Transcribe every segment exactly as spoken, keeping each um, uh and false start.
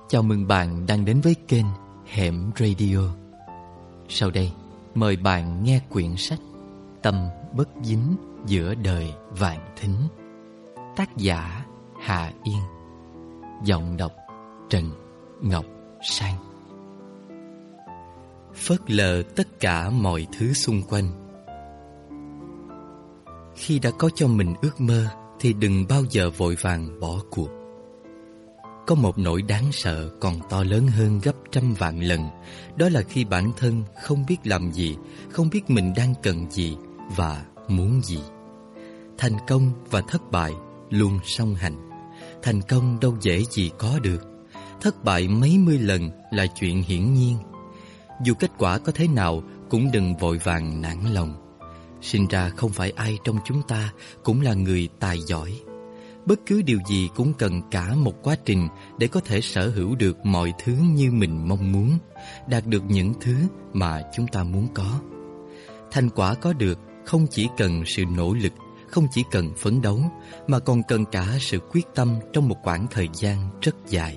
Chào mừng bạn đang đến với kênh Hẻm Radio. Sau đây, mời bạn nghe quyển sách Tâm bất dính giữa đời vạn thính. Tác giả Hà Yên. Giọng đọc Trần Ngọc Sang. Phớt lờ tất cả mọi thứ xung quanh. Khi đã có cho mình ước mơ thì đừng bao giờ vội vàng bỏ cuộc. Có một nỗi đáng sợ còn to lớn hơn gấp trăm vạn lần. Đó là khi bản thân không biết làm gì, không biết mình đang cần gì và muốn gì. Thành công và thất bại luôn song hành. Thành công đâu dễ gì có được. Thất bại mấy mươi lần là chuyện hiển nhiên. Dù kết quả có thế nào cũng đừng vội vàng nản lòng. Sinh ra không phải ai trong chúng ta cũng là người tài giỏi. Bất cứ điều gì cũng cần cả một quá trình để có thể sở hữu được mọi thứ như mình mong muốn, đạt được những thứ mà chúng ta muốn có. Thành quả có được không chỉ cần sự nỗ lực, không chỉ cần phấn đấu, mà còn cần cả sự quyết tâm trong một khoảng thời gian rất dài.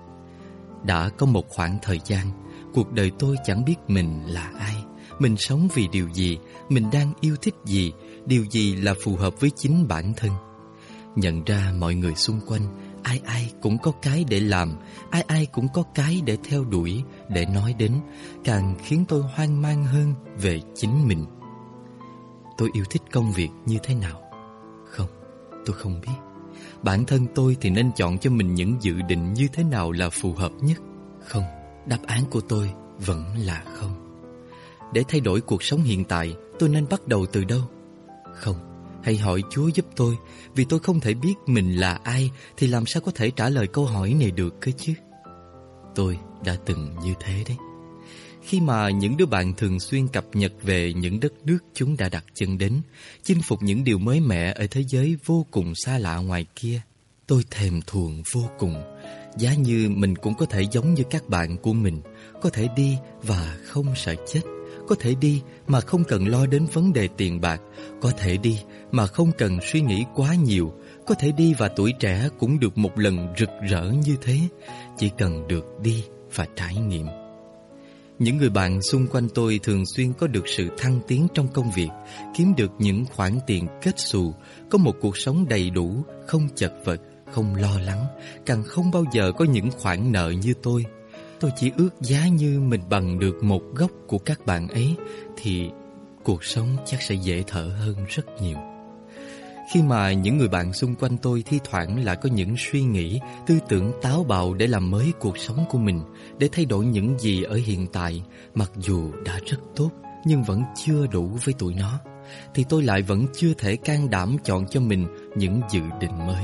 Đã có một khoảng thời gian, cuộc đời tôi chẳng biết mình là ai, mình sống vì điều gì, mình đang yêu thích gì, điều gì là phù hợp với chính bản thân. Nhận ra mọi người xung quanh, ai ai cũng có cái để làm, ai ai cũng có cái để theo đuổi, để nói đến, càng khiến tôi hoang mang hơn về chính mình. Tôi yêu thích công việc như thế nào? Không, tôi không biết. Bản thân tôi thì nên chọn cho mình những dự định như thế nào là phù hợp nhất? Không, đáp án của tôi vẫn là không. Để thay đổi cuộc sống hiện tại, tôi nên bắt đầu từ đâu? Không. Hãy hỏi Chúa giúp tôi, vì tôi không thể biết mình là ai thì làm sao có thể trả lời câu hỏi này được cơ chứ? Tôi đã từng như thế đấy. Khi mà những đứa bạn thường xuyên cập nhật về những đất nước chúng đã đặt chân đến, chinh phục những điều mới mẻ ở thế giới vô cùng xa lạ ngoài kia, tôi thèm thuồng vô cùng. Giá như mình cũng có thể giống như các bạn của mình, có thể đi và không sợ chết, có thể đi mà không cần lo đến vấn đề tiền bạc, có thể đi mà không cần suy nghĩ quá nhiều, có thể đi và tuổi trẻ cũng được một lần rực rỡ như thế, chỉ cần được đi và trải nghiệm. Những người bạn xung quanh tôi thường xuyên có được sự thăng tiến trong công việc, kiếm được những khoản tiền kết xù, có một cuộc sống đầy đủ, không chật vật, không lo lắng, càng không bao giờ có những khoản nợ như tôi. Tôi chỉ ước giá như mình bằng được một góc của các bạn ấy thì cuộc sống chắc sẽ dễ thở hơn rất nhiều. Khi mà những người bạn xung quanh tôi thi thoảng lại có những suy nghĩ, tư tưởng táo bạo để làm mới cuộc sống của mình, để thay đổi những gì ở hiện tại, mặc dù đã rất tốt nhưng vẫn chưa đủ với tụi nó, thì tôi lại vẫn chưa thể can đảm chọn cho mình những dự định mới.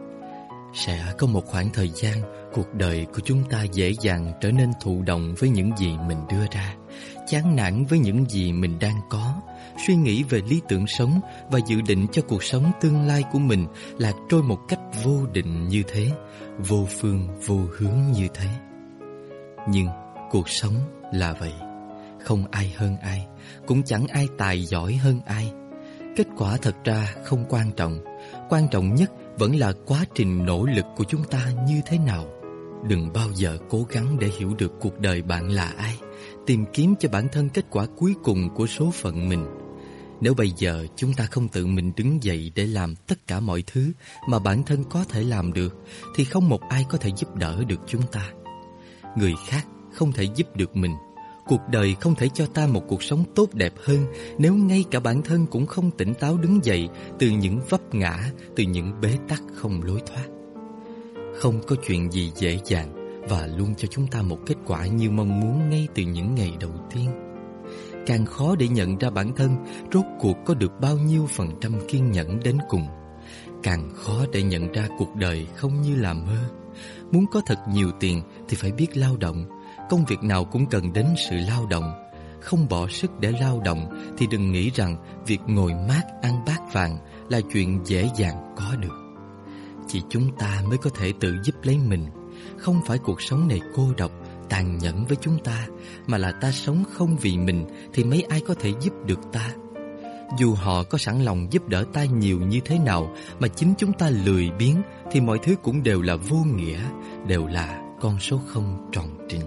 Sẽ có một khoảng thời gian, cuộc đời của chúng ta dễ dàng trở nên thụ động với những gì mình đưa ra, chán nản với những gì mình đang có, suy nghĩ về lý tưởng sống và dự định cho cuộc sống tương lai của mình lạc trôi một cách vô định như thế, vô phương vô hướng như thế. Nhưng cuộc sống là vậy, không ai hơn ai, cũng chẳng ai tài giỏi hơn ai. Kết quả thật ra không quan trọng, quan trọng nhất vẫn là quá trình nỗ lực của chúng ta như thế nào. Đừng bao giờ cố gắng để hiểu được cuộc đời bạn là ai, tìm kiếm cho bản thân kết quả cuối cùng của số phận mình. Nếu bây giờ chúng ta không tự mình đứng dậy để làm tất cả mọi thứ mà bản thân có thể làm được, thì không một ai có thể giúp đỡ được chúng ta. Người khác không thể giúp được mình. Cuộc đời không thể cho ta một cuộc sống tốt đẹp hơn nếu ngay cả bản thân cũng không tỉnh táo đứng dậy từ những vấp ngã, từ những bế tắc không lối thoát. Không có chuyện gì dễ dàng và luôn cho chúng ta một kết quả như mong muốn ngay từ những ngày đầu tiên. Càng khó để nhận ra bản thân rốt cuộc có được bao nhiêu phần trăm kiên nhẫn đến cùng. Càng khó để nhận ra cuộc đời không như là mơ. Muốn có thật nhiều tiền thì phải biết lao động. Công việc nào cũng cần đến sự lao động. Không bỏ sức để lao động thì đừng nghĩ rằng việc ngồi mát ăn bát vàng là chuyện dễ dàng có được. Chỉ chúng ta mới có thể tự giúp lấy mình. Không phải cuộc sống này cô độc, tàn nhẫn với chúng ta, mà là ta sống không vì mình thì mấy ai có thể giúp được ta. Dù họ có sẵn lòng giúp đỡ ta nhiều như thế nào mà chính chúng ta lười biếng thì mọi thứ cũng đều là vô nghĩa, đều là con số không tròn trĩnh.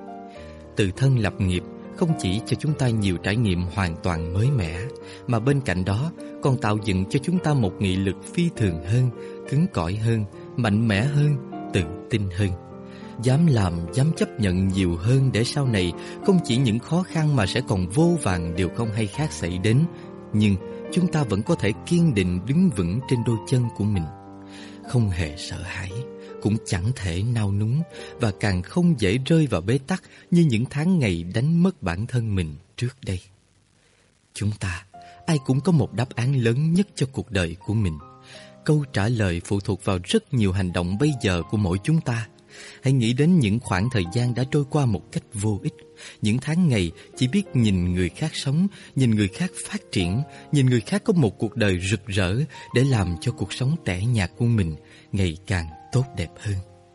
Tự thân lập nghiệp không chỉ cho chúng ta nhiều trải nghiệm hoàn toàn mới mẻ, mà bên cạnh đó còn tạo dựng cho chúng ta một nghị lực phi thường hơn, cứng cỏi hơn, mạnh mẽ hơn, tự tin hơn. Dám làm, dám chấp nhận nhiều hơn để sau này không chỉ những khó khăn mà sẽ còn vô vàn điều không hay khác xảy đến, nhưng chúng ta vẫn có thể kiên định đứng vững trên đôi chân của mình. Không hề sợ hãi, cũng chẳng thể nao núng, và càng không dễ rơi vào bế tắc như những tháng ngày đánh mất bản thân mình trước đây. Chúng ta, ai cũng có một đáp án lớn nhất cho cuộc đời của mình. Câu trả lời phụ thuộc vào rất nhiều hành động bây giờ của mỗi chúng ta. Hãy nghĩ đến những khoảng thời gian đã trôi qua một cách vô ích, những tháng ngày chỉ biết nhìn người khác sống, nhìn người khác phát triển, nhìn người khác có một cuộc đời rực rỡ để làm cho cuộc sống tẻ nhạt của mình ngày càng tốt đẹp hơn.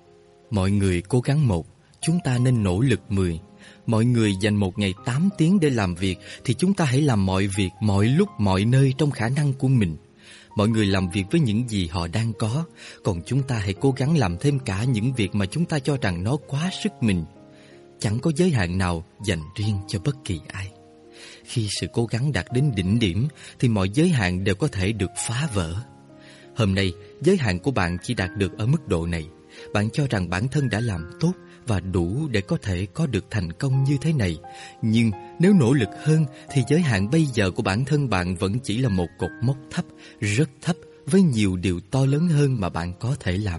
Mọi người cố gắng một, chúng ta nên nỗ lực mười. Mọi người dành một ngày tám tiếng để làm việc, thì chúng ta hãy làm mọi việc, mọi lúc, mọi nơi trong khả năng của mình. Mọi người làm việc với những gì họ đang có, còn chúng ta hãy cố gắng làm thêm cả những việc mà chúng ta cho rằng nó quá sức mình. Chẳng có giới hạn nào dành riêng cho bất kỳ ai. Khi sự cố gắng đạt đến đỉnh điểm thì mọi giới hạn đều có thể được phá vỡ. Hôm nay, giới hạn của bạn chỉ đạt được ở mức độ này. Bạn cho rằng bản thân đã làm tốt và đủ để có thể có được thành công như thế này. Nhưng nếu nỗ lực hơn thì giới hạn bây giờ của bản thân bạn vẫn chỉ là một cột mốc thấp, rất thấp, với nhiều điều to lớn hơn mà bạn có thể làm.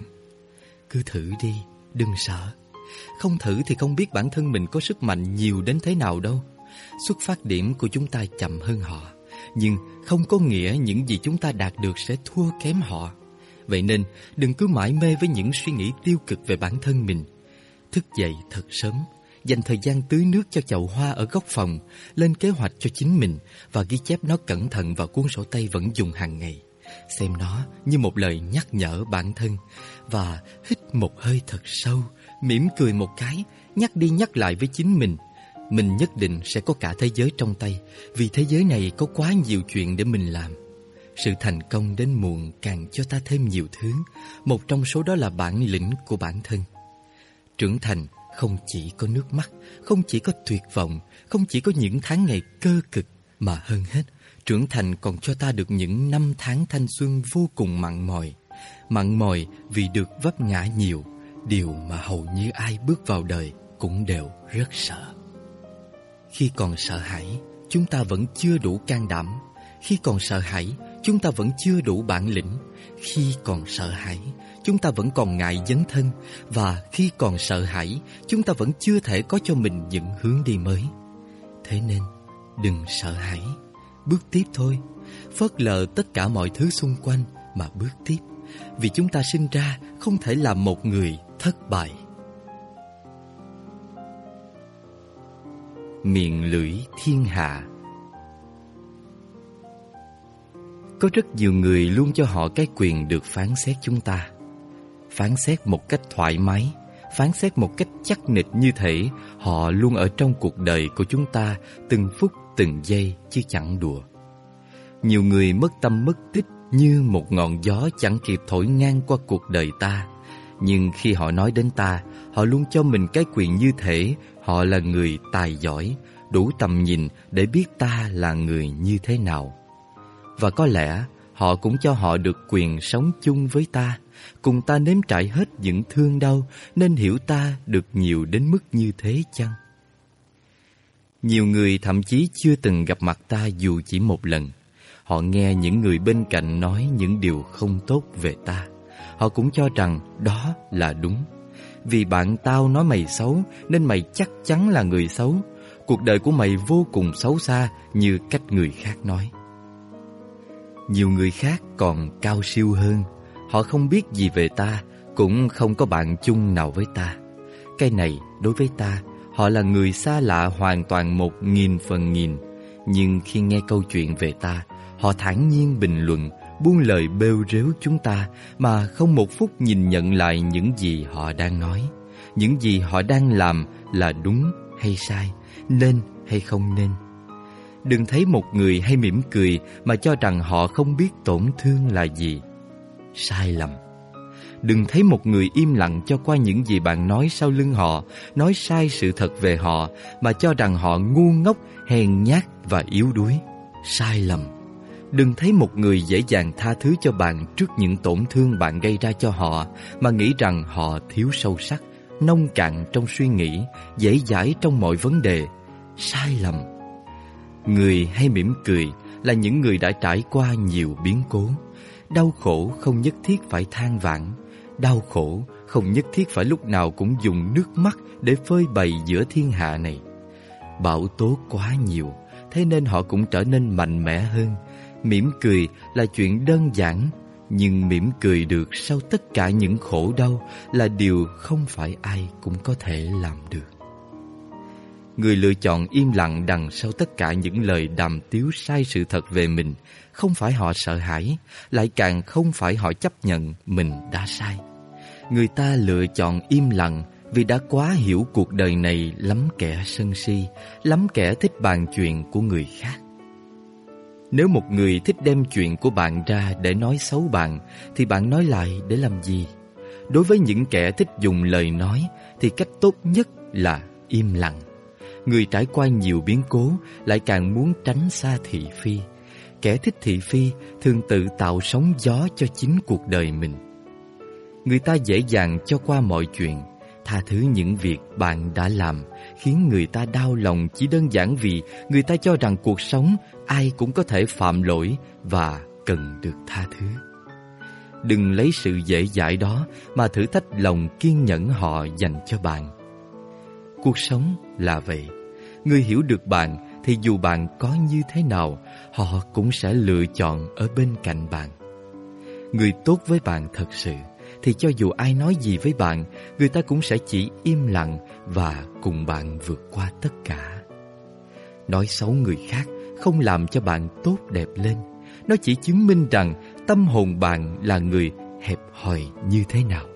Cứ thử đi, đừng sợ. Không thử thì không biết bản thân mình có sức mạnh nhiều đến thế nào đâu. Xuất phát điểm của chúng ta chậm hơn họ, nhưng không có nghĩa những gì chúng ta đạt được sẽ thua kém họ. Vậy nên đừng cứ mải mê với những suy nghĩ tiêu cực về bản thân mình. Thức dậy thật sớm, dành thời gian tưới nước cho chậu hoa ở góc phòng, lên kế hoạch cho chính mình và ghi chép nó cẩn thận vào cuốn sổ tay vẫn dùng hàng ngày. Xem nó như một lời nhắc nhở bản thân và hít một hơi thật sâu, mỉm cười một cái, nhắc đi nhắc lại với chính mình. Mình nhất định sẽ có cả thế giới trong tay, vì thế giới này có quá nhiều chuyện để mình làm. Sự thành công đến muộn càng cho ta thêm nhiều thứ, một trong số đó là bản lĩnh của bản thân. Trưởng thành không chỉ có nước mắt, không chỉ có tuyệt vọng, không chỉ có những tháng ngày cơ cực, mà hơn hết, trưởng thành còn cho ta được những năm tháng thanh xuân vô cùng mặn mòi. Mặn mòi vì được vấp ngã nhiều, điều mà hầu như ai bước vào đời cũng đều rất sợ. Khi còn sợ hãi, chúng ta vẫn chưa đủ can đảm. Khi còn sợ hãi, chúng ta vẫn chưa đủ bản lĩnh. Khi còn sợ hãi, chúng ta vẫn còn ngại dấn thân. Và khi còn sợ hãi, chúng ta vẫn chưa thể có cho mình những hướng đi mới. Thế nên, đừng sợ hãi, bước tiếp thôi. Phớt lờ tất cả mọi thứ xung quanh mà bước tiếp. Vì chúng ta sinh ra không thể là một người thất bại. Miệng lưỡi thiên hạ. Có rất nhiều người luôn cho họ cái quyền được phán xét chúng ta. Phán xét một cách thoải mái, phán xét một cách chắc nịch, như thể họ luôn ở trong cuộc đời của chúng ta từng phút từng giây chứ chẳng đùa. Nhiều người mất tâm mất tích như một ngọn gió chẳng kịp thổi ngang qua cuộc đời ta. Nhưng khi họ nói đến ta, họ luôn cho mình cái quyền như thể họ là người tài giỏi, đủ tầm nhìn để biết ta là người như thế nào. Và có lẽ họ cũng cho họ được quyền sống chung với ta, cùng ta nếm trải hết những thương đau, nên hiểu ta được nhiều đến mức như thế chăng? Nhiều người thậm chí chưa từng gặp mặt ta dù chỉ một lần. Họ nghe những người bên cạnh nói những điều không tốt về ta. Họ cũng cho rằng đó là đúng. Vì bạn tao nói mày xấu nên mày chắc chắn là người xấu. Cuộc đời của mày vô cùng xấu xa như cách người khác nói. Nhiều người khác còn cao siêu hơn. Họ không biết gì về ta, cũng không có bạn chung nào với ta. Cái này đối với ta, họ là người xa lạ hoàn toàn một nghìn phần nghìn. Nhưng khi nghe câu chuyện về ta, họ thản nhiên bình luận, buông lời bêu rếu chúng ta mà không một phút nhìn nhận lại những gì họ đang nói, những gì họ đang làm là đúng hay sai, nên hay không nên. Đừng thấy một người hay mỉm cười mà cho rằng họ không biết tổn thương là gì. Sai lầm. Đừng thấy một người im lặng cho qua những gì bạn nói sau lưng họ, nói sai sự thật về họ, mà cho rằng họ ngu ngốc, hèn nhát và yếu đuối. Sai lầm. Đừng thấy một người dễ dàng tha thứ cho bạn trước những tổn thương bạn gây ra cho họ, mà nghĩ rằng họ thiếu sâu sắc, nông cạn trong suy nghĩ, dễ dãi trong mọi vấn đề. Sai lầm. Người hay mỉm cười là những người đã trải qua nhiều biến cố. Đau khổ không nhất thiết phải than vãn. Đau khổ không nhất thiết phải lúc nào cũng dùng nước mắt để phơi bày giữa thiên hạ này. Bão tố quá nhiều, thế nên họ cũng trở nên mạnh mẽ hơn. Mỉm cười là chuyện đơn giản, nhưng mỉm cười được sau tất cả những khổ đau là điều không phải ai cũng có thể làm được. Người lựa chọn im lặng đằng sau tất cả những lời đàm tiếu sai sự thật về mình, không phải họ sợ hãi, lại càng không phải họ chấp nhận mình đã sai. Người ta lựa chọn im lặng vì đã quá hiểu cuộc đời này lắm kẻ sân si, lắm kẻ thích bàn chuyện của người khác. Nếu một người thích đem chuyện của bạn ra để nói xấu bạn, thì bạn nói lại để làm gì? Đối với những kẻ thích dùng lời nói, thì cách tốt nhất là im lặng. Người trải qua nhiều biến cố lại càng muốn tránh xa thị phi. Kẻ thích thị phi thường tự tạo sóng gió cho chính cuộc đời mình. Người ta dễ dàng cho qua mọi chuyện, tha thứ những việc bạn đã làm, khiến người ta đau lòng chỉ đơn giản vì người ta cho rằng cuộc sống ai cũng có thể phạm lỗi và cần được tha thứ. Đừng lấy sự dễ dãi đó mà thử thách lòng kiên nhẫn họ dành cho bạn. Cuộc sống là vậy. Người hiểu được bạn thì dù bạn có như thế nào, họ cũng sẽ lựa chọn ở bên cạnh bạn. Người tốt với bạn thật sự thì cho dù ai nói gì với bạn, người ta cũng sẽ chỉ im lặng và cùng bạn vượt qua tất cả. Nói xấu người khác không làm cho bạn tốt đẹp lên. Nó chỉ chứng minh rằng tâm hồn bạn là người hẹp hòi như thế nào.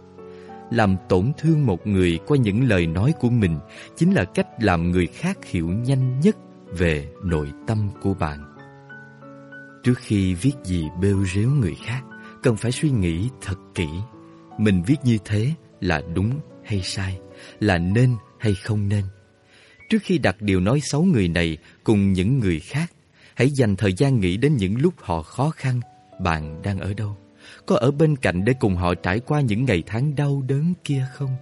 Làm tổn thương một người qua những lời nói của mình chính là cách làm người khác hiểu nhanh nhất về nội tâm của bạn. Trước khi viết gì bêu rếu người khác, cần phải suy nghĩ thật kỹ. Mình viết như thế là đúng hay sai, là nên hay không nên. Trước khi đặt điều nói xấu người này cùng những người khác, hãy dành thời gian nghĩ đến những lúc họ khó khăn. Bạn đang ở đâu? Có ở bên cạnh để cùng họ trải qua những ngày tháng đau đớn kia không?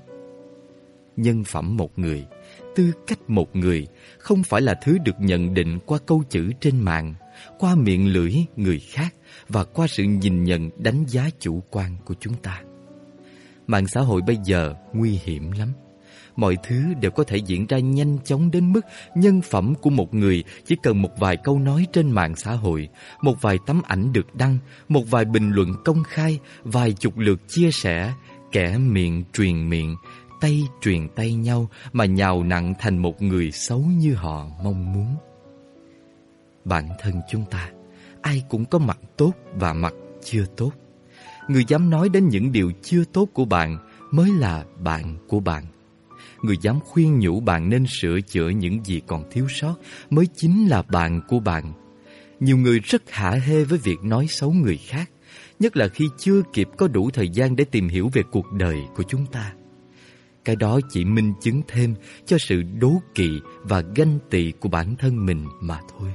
Nhân phẩm một người, tư cách một người không phải là thứ được nhận định qua câu chữ trên mạng, qua miệng lưỡi người khác và qua sự nhìn nhận đánh giá chủ quan của chúng ta. Mạng xã hội bây giờ nguy hiểm lắm. Mọi thứ đều có thể diễn ra nhanh chóng đến mức nhân phẩm của một người chỉ cần một vài câu nói trên mạng xã hội, một vài tấm ảnh được đăng, một vài bình luận công khai, vài chục lượt chia sẻ, kẻ miệng truyền miệng, tay truyền tay nhau mà nhào nặn thành một người xấu như họ mong muốn. Bản thân chúng ta, ai cũng có mặt tốt và mặt chưa tốt. Người dám nói đến những điều chưa tốt của bạn mới là bạn của bạn. Người dám khuyên nhủ bạn nên sửa chữa những gì còn thiếu sót mới chính là bạn của bạn. Nhiều người rất hả hê với việc nói xấu người khác, nhất là khi chưa kịp có đủ thời gian để tìm hiểu về cuộc đời của chúng ta. Cái đó chỉ minh chứng thêm cho sự đố kỵ và ganh tị của bản thân mình mà thôi.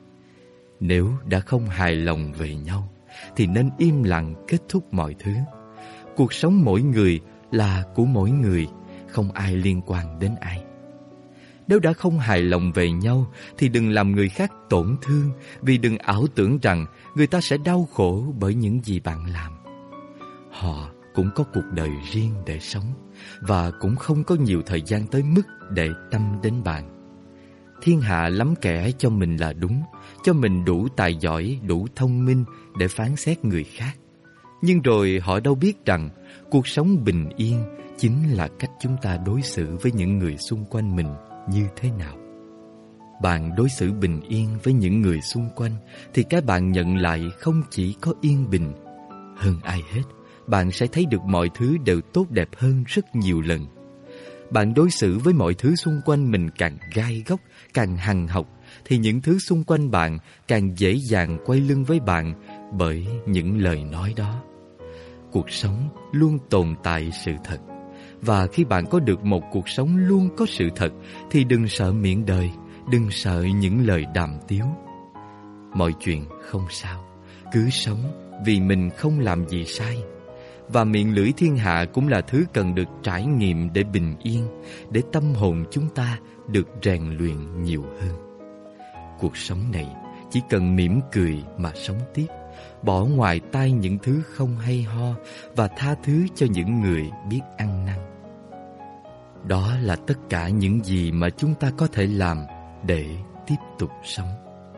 Nếu đã không hài lòng về nhau thì nên im lặng kết thúc mọi thứ. Cuộc sống mỗi người là của mỗi người, không ai liên quan đến ai. Nếu đã không hài lòng về nhau thì đừng làm người khác tổn thương, vì đừng ảo tưởng rằng người ta sẽ đau khổ bởi những gì bạn làm. Họ cũng có cuộc đời riêng để sống và cũng không có nhiều thời gian tới mức để tâm đến bạn. Thiên hạ lắm kẻ cho mình là đúng, cho mình đủ tài giỏi, đủ thông minh để phán xét người khác. Nhưng rồi họ đâu biết rằng cuộc sống bình yên chính là cách chúng ta đối xử với những người xung quanh mình như thế nào. Bạn đối xử bình yên với những người xung quanh thì cái bạn nhận lại không chỉ có yên bình. Hơn ai hết, bạn sẽ thấy được mọi thứ đều tốt đẹp hơn rất nhiều lần. Bạn đối xử với mọi thứ xung quanh mình càng gai góc, càng hằn học, thì những thứ xung quanh bạn càng dễ dàng quay lưng với bạn bởi những lời nói đó. cuộc sống luôn tồn tại sự thật. Và khi bạn có được một cuộc sống luôn có sự thật thì đừng sợ miệng đời, đừng sợ những lời đàm tiếu. Mọi chuyện không sao, cứ sống vì mình không làm gì sai. Và miệng lưỡi thiên hạ cũng là thứ cần được trải nghiệm để bình yên, để tâm hồn chúng ta được rèn luyện nhiều hơn. Cuộc sống này chỉ cần mỉm cười mà sống tiếp, bỏ ngoài tai những thứ không hay ho và tha thứ cho những người biết ăn năn. Đó là tất cả những gì mà chúng ta có thể làm để tiếp tục sống.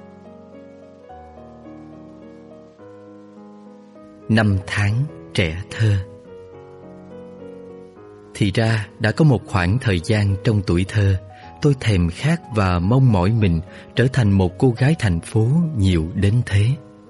Năm tháng trẻ thơ. Thì ra đã có một khoảng thời gian trong tuổi thơ, tôi thèm khát và mong mỏi mình trở thành một cô gái thành phố nhiều đến thế.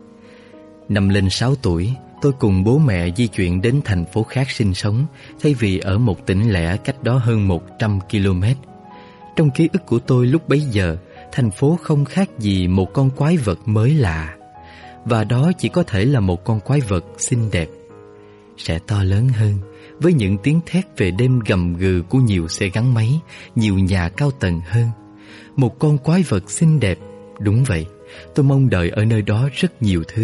Năm lên sáu tuổi, tôi cùng bố mẹ di chuyển đến thành phố khác sinh sống, thay vì ở một tỉnh lẻ cách đó hơn một trăm ki lô mét. Trong ký ức của tôi lúc bấy giờ, thành phố không khác gì một con quái vật mới lạ. Và đó chỉ có thể là một con quái vật xinh đẹp. Sẽ to lớn hơn, với những tiếng thét về đêm gầm gừ của nhiều xe gắn máy, nhiều nhà cao tầng hơn. Một con quái vật xinh đẹp, đúng vậy, tôi mong đợi ở nơi đó rất nhiều thứ.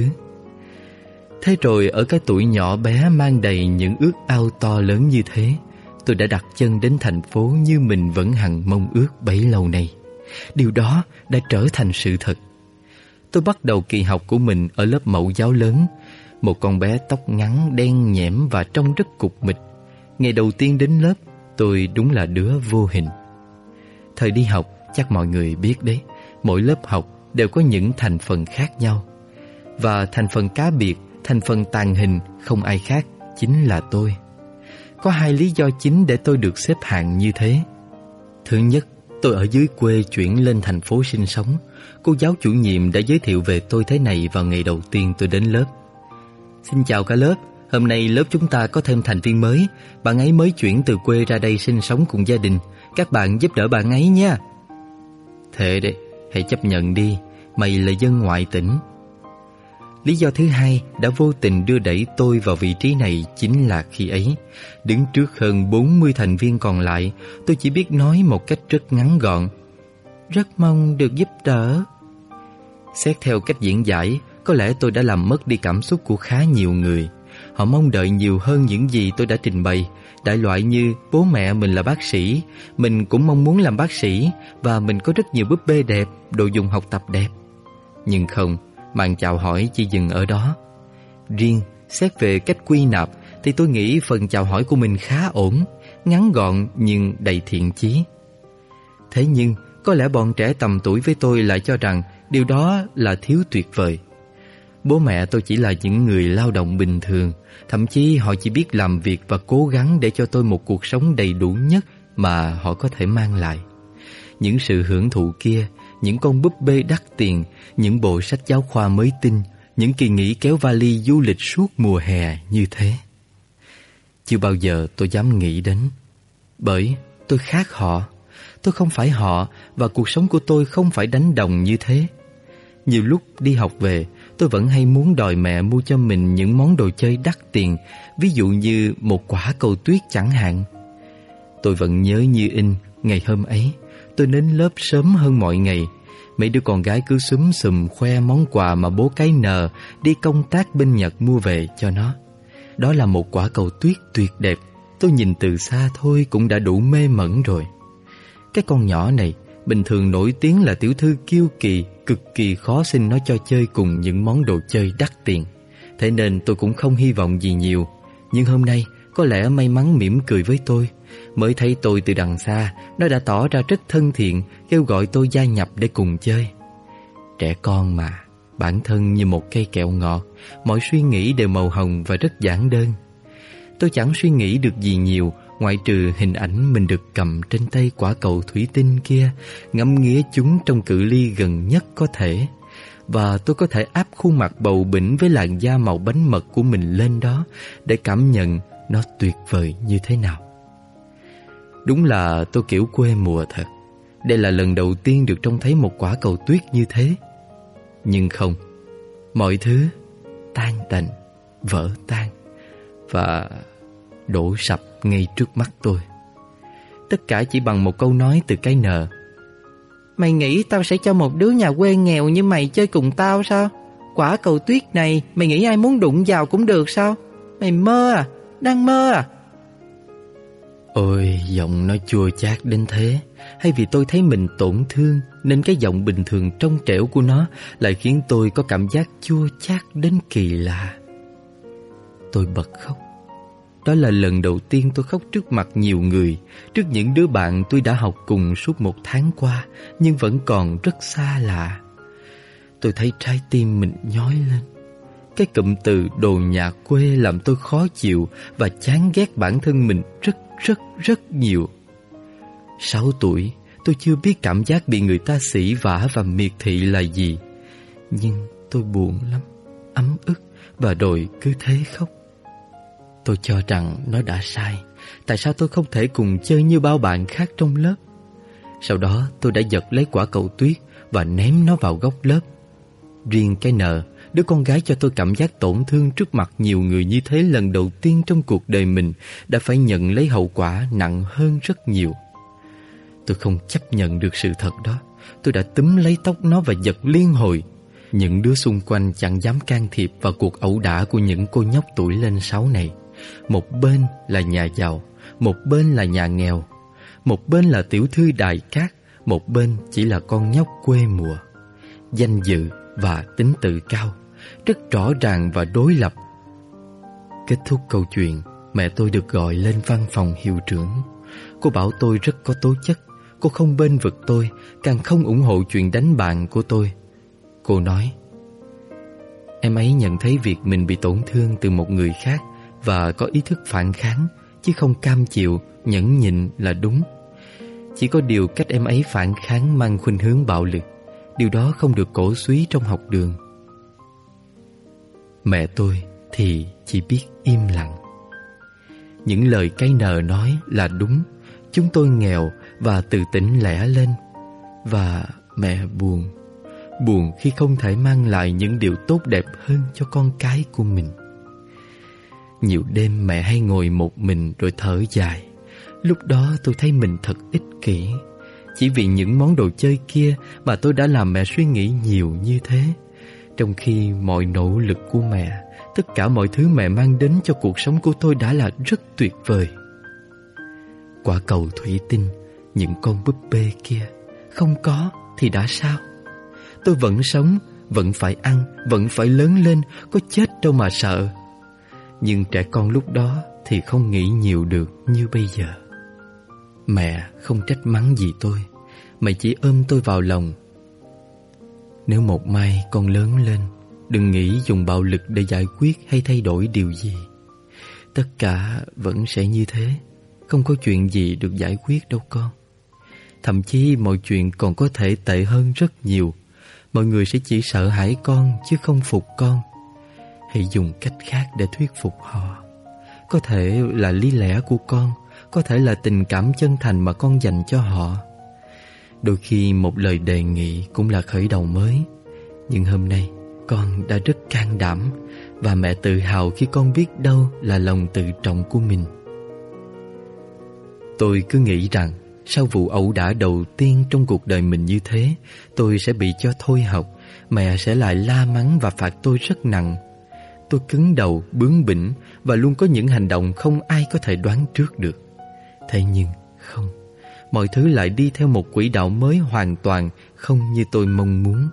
Thế rồi ở cái tuổi nhỏ bé mang đầy những ước ao to lớn như thế, tôi đã đặt chân đến thành phố như mình vẫn hằng mong ước bấy lâu nay. Điều đó đã trở thành sự thật. Tôi bắt đầu kỳ học của mình ở lớp mẫu giáo lớn, một con bé tóc ngắn đen nhẽm và trông rất cục mịch. Ngày đầu tiên đến lớp, tôi đúng là đứa vô hình. Thời đi học, chắc mọi người biết đấy, mỗi lớp học đều có những thành phần khác nhau. Và thành phần cá biệt, thành phần tàng hình không ai khác, chính là tôi. Có hai lý do chính để tôi được xếp hạng như thế. Thứ nhất, tôi ở dưới quê chuyển lên thành phố sinh sống. Cô giáo chủ nhiệm đã giới thiệu về tôi thế này vào ngày đầu tiên tôi đến lớp. Xin chào cả lớp, hôm nay lớp chúng ta có thêm thành viên mới. Bạn ấy mới chuyển từ quê ra đây sinh sống cùng gia đình. Các bạn giúp đỡ bạn ấy nha. Thế đấy, hãy chấp nhận đi, mày là dân ngoại tỉnh. Lý do thứ hai đã vô tình đưa đẩy tôi vào vị trí này chính là khi ấy, đứng trước hơn bốn mươi thành viên còn lại, tôi chỉ biết nói một cách rất ngắn gọn: rất mong được giúp đỡ. Xét theo cách diễn giải, có lẽ tôi đã làm mất đi cảm xúc của khá nhiều người. Họ mong đợi nhiều hơn những gì tôi đã trình bày, đại loại như bố mẹ mình là bác sĩ, mình cũng mong muốn làm bác sĩ, và mình có rất nhiều búp bê đẹp, đồ dùng học tập đẹp. Nhưng không, màn chào hỏi chỉ dừng ở đó. Riêng xét về cách quy nạp thì tôi nghĩ phần chào hỏi của mình khá ổn, ngắn gọn nhưng đầy thiện chí. Thế nhưng có lẽ bọn trẻ tầm tuổi với tôi lại cho rằng điều đó là thiếu tuyệt vời. Bố mẹ tôi chỉ là những người lao động bình thường, thậm chí họ chỉ biết làm việc và cố gắng để cho tôi một cuộc sống đầy đủ nhất mà họ có thể mang lại. Những sự hưởng thụ kia, những con búp bê đắt tiền, những bộ sách giáo khoa mới tinh, những kỳ nghỉ kéo vali du lịch suốt mùa hè như thế, chưa bao giờ tôi dám nghĩ đến. Bởi tôi khác họ, tôi không phải họ, và cuộc sống của tôi không phải đánh đồng như thế. Nhiều lúc đi học về, tôi vẫn hay muốn đòi mẹ mua cho mình những món đồ chơi đắt tiền, ví dụ như một quả cầu tuyết chẳng hạn. Tôi vẫn nhớ như in ngày hôm ấy, tôi đến lớp sớm hơn mọi ngày. Mấy đứa con gái cứ xúm xùm khoe món quà mà bố cái nờ đi công tác bên Nhật mua về cho nó. Đó là một quả cầu tuyết tuyệt đẹp, tôi nhìn từ xa thôi cũng đã đủ mê mẩn rồi. Cái con nhỏ này bình thường nổi tiếng là tiểu thư kiêu kỳ, cực kỳ khó xin nó cho chơi cùng những món đồ chơi đắt tiền. Thế nên tôi cũng không hy vọng gì nhiều. Nhưng hôm nay có lẽ may mắn mỉm cười với tôi. Mới thấy tôi từ đằng xa, nó đã tỏ ra rất thân thiện, kêu gọi tôi gia nhập để cùng chơi. Trẻ con mà, bản thân như một cây kẹo ngọt, mọi suy nghĩ đều màu hồng và rất giản đơn. Tôi chẳng suy nghĩ được gì nhiều, ngoại trừ hình ảnh mình được cầm trên tay quả cầu thủy tinh kia, ngắm nghía chúng trong cự ly gần nhất có thể. Và tôi có thể áp khuôn mặt bầu bĩnh với làn da màu bánh mật của mình lên đó để cảm nhận nó tuyệt vời như thế nào. Đúng là tôi kiểu quê mùa thật. Đây là lần đầu tiên được trông thấy một quả cầu tuyết như thế. Nhưng không, mọi thứ tan tành, vỡ tan. và đổ sập ngay trước mắt tôi. Tất cả chỉ bằng một câu nói từ cái nờ: "Mày nghĩ tao sẽ cho một đứa nhà quê nghèo như mày chơi cùng tao sao? Quả cầu tuyết này mày nghĩ ai muốn đụng vào cũng được sao? Mày mơ à? Đang mơ à?" Ôi, giọng nó chua chát đến thế. Hay vì tôi thấy mình tổn thương nên cái giọng bình thường trong trẻo của nó lại khiến tôi có cảm giác chua chát đến kỳ lạ. Tôi bật khóc. Đó là lần đầu tiên tôi khóc trước mặt nhiều người, trước những đứa bạn tôi đã học cùng suốt một tháng qua nhưng vẫn còn rất xa lạ. Tôi thấy trái tim mình nhói lên. Cái cụm từ đồ nhà quê làm tôi khó chịu và chán ghét bản thân mình rất rất rất nhiều. Sáu tuổi, tôi chưa biết cảm giác bị người ta sỉ vả và miệt thị là gì. Nhưng tôi buồn lắm, ấm ức và rồi cứ thế khóc. Tôi cho rằng nó đã sai. Tại sao tôi không thể cùng chơi như bao bạn khác trong lớp? Sau đó tôi đã giật lấy quả cầu tuyết và ném nó vào góc lớp. Riêng cái nờ, đứa con gái cho tôi cảm giác tổn thương trước mặt nhiều người như thế lần đầu tiên trong cuộc đời mình, đã phải nhận lấy hậu quả nặng hơn rất nhiều. Tôi không chấp nhận được sự thật đó. Tôi đã túm lấy tóc nó và giật liên hồi. Những đứa xung quanh chẳng dám can thiệp vào cuộc ẩu đả của những cô nhóc tuổi lên sáu này. Một bên là nhà giàu, một bên là nhà nghèo. Một bên là tiểu thư đại cát, một bên chỉ là con nhóc quê mùa. Danh dự và tính tự cao, rất rõ ràng và đối lập. Kết thúc câu chuyện, mẹ tôi được gọi lên văn phòng hiệu trưởng. Cô bảo tôi rất có tố chất. Cô không bênh vực tôi, càng không ủng hộ chuyện đánh bạn của tôi. Cô nói: "Em ấy nhận thấy việc mình bị tổn thương từ một người khác và có ý thức phản kháng, chứ không cam chịu, nhẫn nhịn là đúng. Chỉ có điều cách em ấy phản kháng mang khuynh hướng bạo lực. Điều đó không được cổ suý trong học đường." Mẹ tôi thì chỉ biết im lặng. Những lời cái nờ nói là đúng. Chúng tôi nghèo và tự tỉnh lẻ lên. Và mẹ buồn. Buồn khi không thể mang lại những điều tốt đẹp hơn cho con cái của mình. Nhiều đêm mẹ hay ngồi một mình rồi thở dài. Lúc đó tôi thấy mình thật ích kỷ. Chỉ vì những món đồ chơi kia mà tôi đã làm mẹ suy nghĩ nhiều như thế. Trong khi mọi nỗ lực của mẹ, tất cả mọi thứ mẹ mang đến cho cuộc sống của tôi đã là rất tuyệt vời. Quả cầu thủy tinh, những con búp bê kia, không có thì đã sao? Tôi vẫn sống, vẫn phải ăn, vẫn phải lớn lên, có chết đâu mà sợ. Nhưng trẻ con lúc đó thì không nghĩ nhiều được như bây giờ. Mẹ không trách mắng gì tôi, mẹ chỉ ôm tôi vào lòng. Nếu một mai con lớn lên, đừng nghĩ dùng bạo lực để giải quyết hay thay đổi điều gì. Tất cả vẫn sẽ như thế. Không có chuyện gì được giải quyết đâu con. Thậm chí mọi chuyện còn có thể tệ hơn rất nhiều. Mọi người sẽ chỉ sợ hãi con chứ không phục con. Hãy dùng cách khác để thuyết phục họ. Có thể là lý lẽ của con, có thể là tình cảm chân thành mà con dành cho họ. Đôi khi một lời đề nghị cũng là khởi đầu mới. Nhưng hôm nay con đã rất can đảm, và mẹ tự hào khi con biết đâu là lòng tự trọng của mình. Tôi cứ nghĩ rằng sau vụ ẩu đả đầu tiên trong cuộc đời mình như thế, tôi sẽ bị cho thôi học, mẹ sẽ lại la mắng và phạt tôi rất nặng. Tôi cứng đầu, bướng bỉnh và luôn có những hành động không ai có thể đoán trước được. Thế nhưng không, mọi thứ lại đi theo một quỹ đạo mới hoàn toàn không như tôi mong muốn.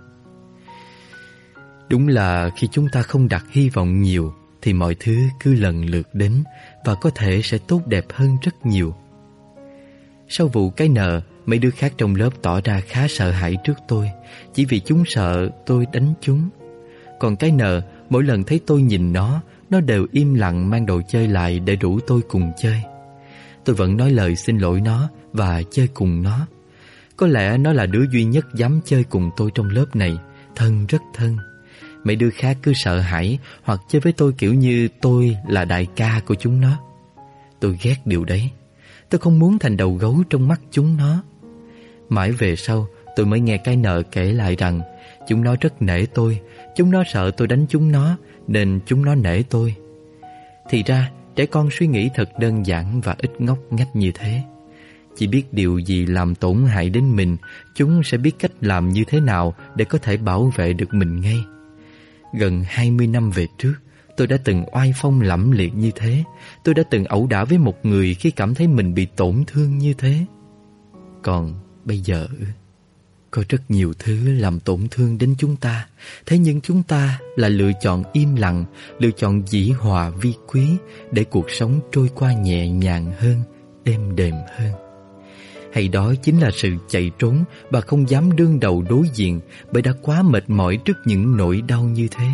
Đúng là khi chúng ta không đặt hy vọng nhiều thì mọi thứ cứ lần lượt đến và có thể sẽ tốt đẹp hơn rất nhiều. Sau vụ cái nợ, mấy đứa khác trong lớp tỏ ra khá sợ hãi trước tôi, chỉ vì chúng sợ tôi đánh chúng. Còn cái nợ, mỗi lần thấy tôi nhìn nó, nó đều im lặng mang đồ chơi lại để rủ tôi cùng chơi. Tôi vẫn nói lời xin lỗi nó và chơi cùng nó. Có lẽ nó là đứa duy nhất dám chơi cùng tôi trong lớp này, thân rất thân. Mấy đứa khác cứ sợ hãi hoặc chơi với tôi kiểu như tôi là đại ca của chúng nó. Tôi ghét điều đấy. Tôi không muốn thành đầu gấu trong mắt chúng nó. Mãi về sau tôi mới nghe cái nợ kể lại rằng chúng nó rất nể tôi. Chúng nó sợ tôi đánh chúng nó nên chúng nó nể tôi. Thì ra Trẻ con suy nghĩ thật đơn giản và ít ngốc nghếch như thế. Chỉ biết điều gì làm tổn hại đến mình, chúng sẽ biết cách làm như thế nào để có thể bảo vệ được mình ngay. Gần hai mươi năm về trước, tôi đã từng oai phong lẫm liệt như thế. Tôi đã từng ẩu đả với một người khi cảm thấy mình bị tổn thương như thế. Còn bây giờ, có rất nhiều thứ làm tổn thương đến chúng ta. Thế nhưng chúng ta là lựa chọn im lặng, lựa chọn dĩ hòa vi quý để cuộc sống trôi qua nhẹ nhàng hơn, êm đềm hơn. Hay đó chính là sự chạy trốn và không dám đương đầu đối diện bởi đã quá mệt mỏi trước những nỗi đau như thế.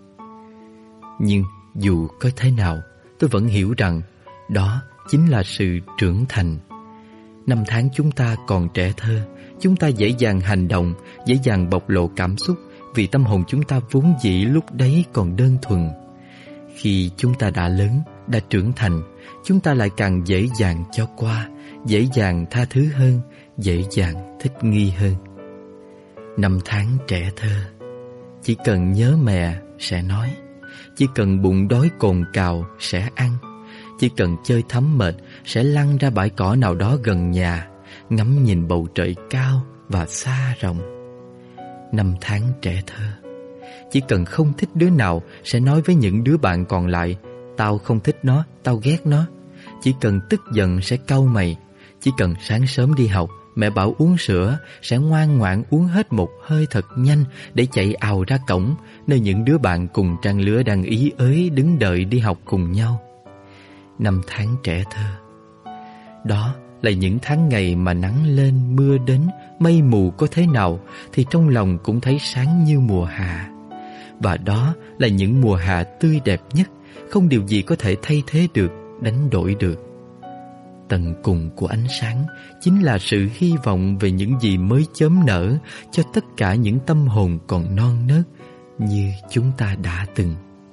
Nhưng dù có thế nào, tôi vẫn hiểu rằng đó chính là sự trưởng thành. Năm tháng chúng ta còn trẻ thơ, chúng ta dễ dàng hành động, dễ dàng bộc lộ cảm xúc vì tâm hồn chúng ta vốn dĩ lúc đấy còn đơn thuần. Khi chúng ta đã lớn, đã trưởng thành, chúng ta lại càng dễ dàng cho qua, dễ dàng tha thứ hơn, dễ dàng thích nghi hơn. Năm tháng trẻ thơ, chỉ cần nhớ mẹ sẽ nói, chỉ cần bụng đói cồn cào sẽ ăn, chỉ cần chơi thấm mệt sẽ lăn ra bãi cỏ nào đó gần nhà, ngắm nhìn bầu trời cao và xa rộng. Năm tháng trẻ thơ, chỉ cần không thích đứa nào sẽ nói với những đứa bạn còn lại, tao không thích nó, tao ghét nó. Chỉ cần tức giận sẽ cau mày. Chỉ cần sáng sớm đi học, mẹ bảo uống sữa sẽ ngoan ngoãn uống hết một hơi thật nhanh để chạy ào ra cổng, nơi những đứa bạn cùng trang lứa đang ý ới đứng đợi đi học cùng nhau. Năm tháng trẻ thơ, đó là những tháng ngày mà nắng lên mưa đến, mây mù có thế nào thì trong lòng cũng thấy sáng như mùa hạ. Và đó là những mùa hạ tươi đẹp nhất, không điều gì có thể thay thế được, đánh đổi được. Tận cùng của ánh sáng chính là sự hy vọng về những gì mới chớm nở cho tất cả những tâm hồn còn non nớt như chúng ta đã từng.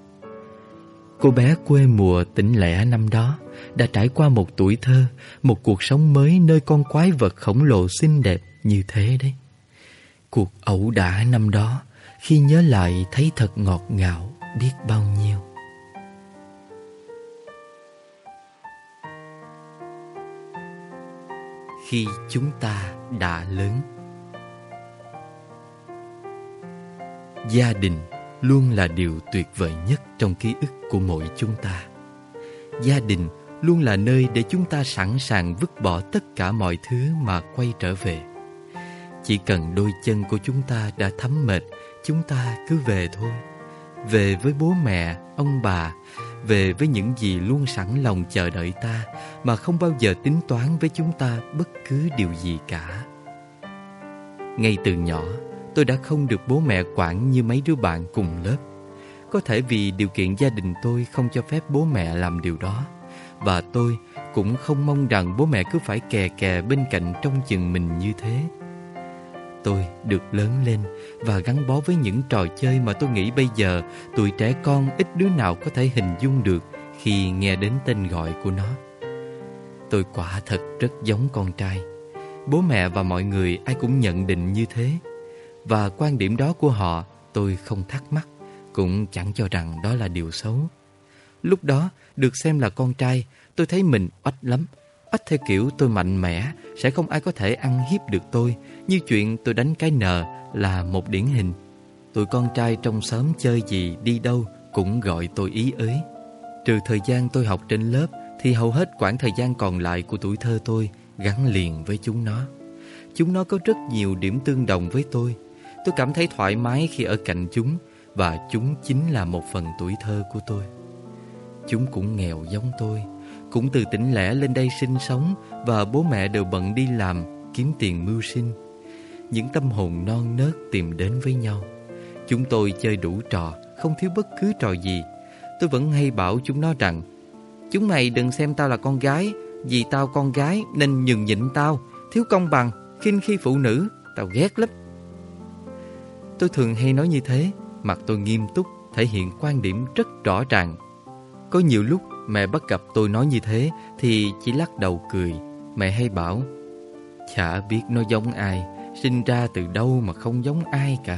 Cô bé quê mùa tỉnh lẻ năm đó đã trải qua một tuổi thơ, một cuộc sống mới nơi con quái vật khổng lồ xinh đẹp như thế đấy. Cuộc ẩu đả năm đó, khi nhớ lại thấy thật ngọt ngào biết bao nhiêu. Khi chúng ta đã lớn. Gia đình luôn là điều tuyệt vời nhất trong ký ức của mỗi chúng ta. Gia đình luôn là nơi để chúng ta sẵn sàng vứt bỏ tất cả mọi thứ mà quay trở về. Chỉ cần đôi chân của chúng ta đã thấm mệt, chúng ta cứ về thôi. Về với bố mẹ, ông bà, về với những gì luôn sẵn lòng chờ đợi ta mà không bao giờ tính toán với chúng ta bất cứ điều gì cả. Ngay từ nhỏ, tôi đã không được bố mẹ quản như mấy đứa bạn cùng lớp. Có thể vì điều kiện gia đình tôi không cho phép bố mẹ làm điều đó, và tôi cũng không mong rằng bố mẹ cứ phải kè kè bên cạnh trông chừng mình như thế. Tôi được lớn lên và gắn bó với những trò chơi mà tôi nghĩ bây giờ tụi trẻ con ít đứa nào có thể hình dung được khi nghe đến tên gọi của nó. Tôi quả thật rất giống con trai. Bố mẹ và mọi người ai cũng nhận định như thế. Và quan điểm đó của họ tôi không thắc mắc, cũng chẳng cho rằng đó là điều xấu. Lúc đó, được xem là con trai, tôi thấy mình oách lắm. Oách theo kiểu tôi mạnh mẽ, sẽ không ai có thể ăn hiếp được tôi. Như chuyện tôi đánh cái nờ là một điển hình. Tụi con trai trong xóm chơi gì, đi đâu cũng gọi tôi ý ới. Trừ thời gian tôi học trên lớp, thì hầu hết quãng thời gian còn lại của tuổi thơ tôi gắn liền với chúng nó. Chúng nó có rất nhiều điểm tương đồng với tôi. Tôi cảm thấy thoải mái khi ở cạnh chúng, và chúng chính là một phần tuổi thơ của tôi. Chúng cũng nghèo giống tôi, cũng từ tỉnh lẻ lên đây sinh sống, và bố mẹ đều bận đi làm, kiếm tiền mưu sinh. Những tâm hồn non nớt tìm đến với nhau. Chúng tôi chơi đủ trò, không thiếu bất cứ trò gì. Tôi vẫn hay bảo chúng nó rằng: chúng mày đừng xem tao là con gái, vì tao con gái nên nhường nhịn tao, thiếu công bằng, khinh khi phụ nữ, tao ghét lắm. Tôi thường hay nói như thế, mặt tôi nghiêm túc, thể hiện quan điểm rất rõ ràng. Có nhiều lúc mẹ bắt gặp tôi nói như thế thì chỉ lắc đầu cười. Mẹ hay bảo: chả biết nó giống ai, sinh ra từ đâu mà không giống ai cả.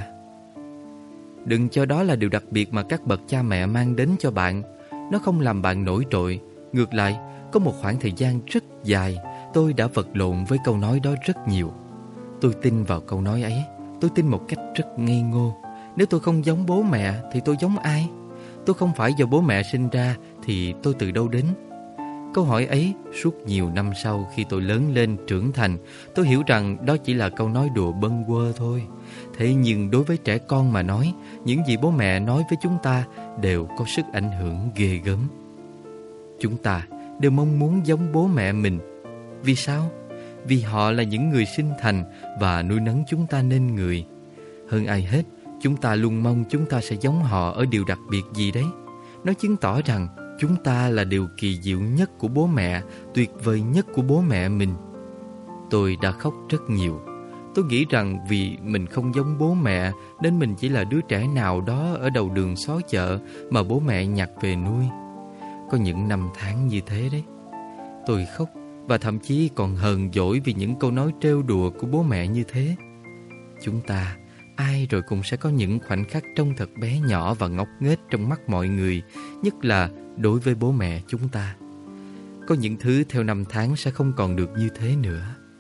Đừng cho đó là điều đặc biệt mà các bậc cha mẹ mang đến cho bạn. Nó không làm bạn nổi trội, Ngược lại, có một khoảng thời gian rất dài, tôi đã vật lộn với câu nói đó rất nhiều. Tôi tin vào câu nói ấy. Tôi tin một cách rất ngây ngô. Nếu tôi không giống bố mẹ thì tôi giống ai? Tôi không phải do bố mẹ sinh ra thì tôi từ đâu đến? Câu hỏi ấy suốt nhiều năm sau, khi tôi lớn lên trưởng thành, tôi hiểu rằng đó chỉ là câu nói đùa bâng quơ thôi. Thế nhưng đối với trẻ con mà nói, những gì bố mẹ nói với chúng ta đều có sức ảnh hưởng ghê gớm. Chúng ta đều mong muốn giống bố mẹ mình. Vì sao? Vì họ là những người sinh thành và nuôi nấng chúng ta nên người. Hơn ai hết, chúng ta luôn mong chúng ta sẽ giống họ ở điều đặc biệt gì đấy. Nó chứng tỏ rằng chúng ta là điều kỳ diệu nhất của bố mẹ, tuyệt vời nhất của bố mẹ mình. Tôi đã khóc rất nhiều. Tôi nghĩ rằng vì mình không giống bố mẹ nên mình chỉ là đứa trẻ nào đó ở đầu đường xó chợ mà bố mẹ nhặt về nuôi. Có những năm tháng như thế đấy. Tôi khóc và thậm chí còn hờn dỗi vì những câu nói trêu đùa của bố mẹ như thế. Chúng ta, ai rồi cũng sẽ có những khoảnh khắc trông thật bé nhỏ và ngốc nghếch trong mắt mọi người, nhất là đối với bố mẹ chúng ta. Có những thứ theo năm tháng sẽ không còn được như thế nữa.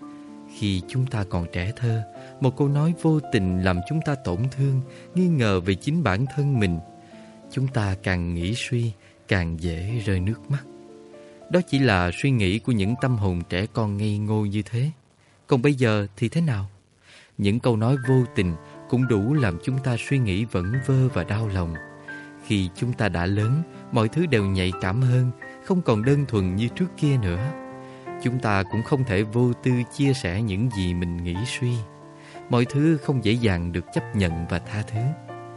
Khi chúng ta còn trẻ thơ, một câu nói vô tình làm chúng ta tổn thương, nghi ngờ về chính bản thân mình. Chúng ta càng nghĩ suy, càng dễ rơi nước mắt. Đó chỉ là suy nghĩ của những tâm hồn trẻ con ngây ngô như thế. Còn bây giờ thì thế nào? Những câu nói vô tình cũng đủ làm chúng ta suy nghĩ vẩn vơ và đau lòng. Khi chúng ta đã lớn, mọi thứ đều nhạy cảm hơn, không còn đơn thuần như trước kia nữa. Chúng ta cũng không thể vô tư chia sẻ những gì mình nghĩ suy. Mọi thứ không dễ dàng được chấp nhận và tha thứ.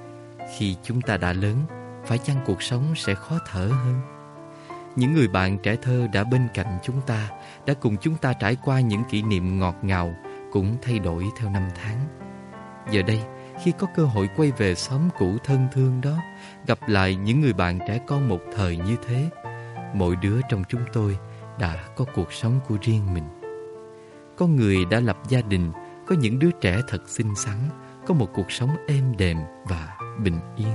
Khi chúng ta đã lớn, phải chăng cuộc sống sẽ khó thở hơn? Những người bạn trẻ thơ đã bên cạnh chúng ta, đã cùng chúng ta trải qua những kỷ niệm ngọt ngào, cũng thay đổi theo năm tháng. Giờ đây, khi có cơ hội quay về xóm cũ thân thương đó, gặp lại những người bạn trẻ con một thời như thế, mỗi đứa trong chúng tôi đã có cuộc sống của riêng mình. Có người đã lập gia đình, có những đứa trẻ thật xinh xắn, có một cuộc sống êm đềm và bình yên.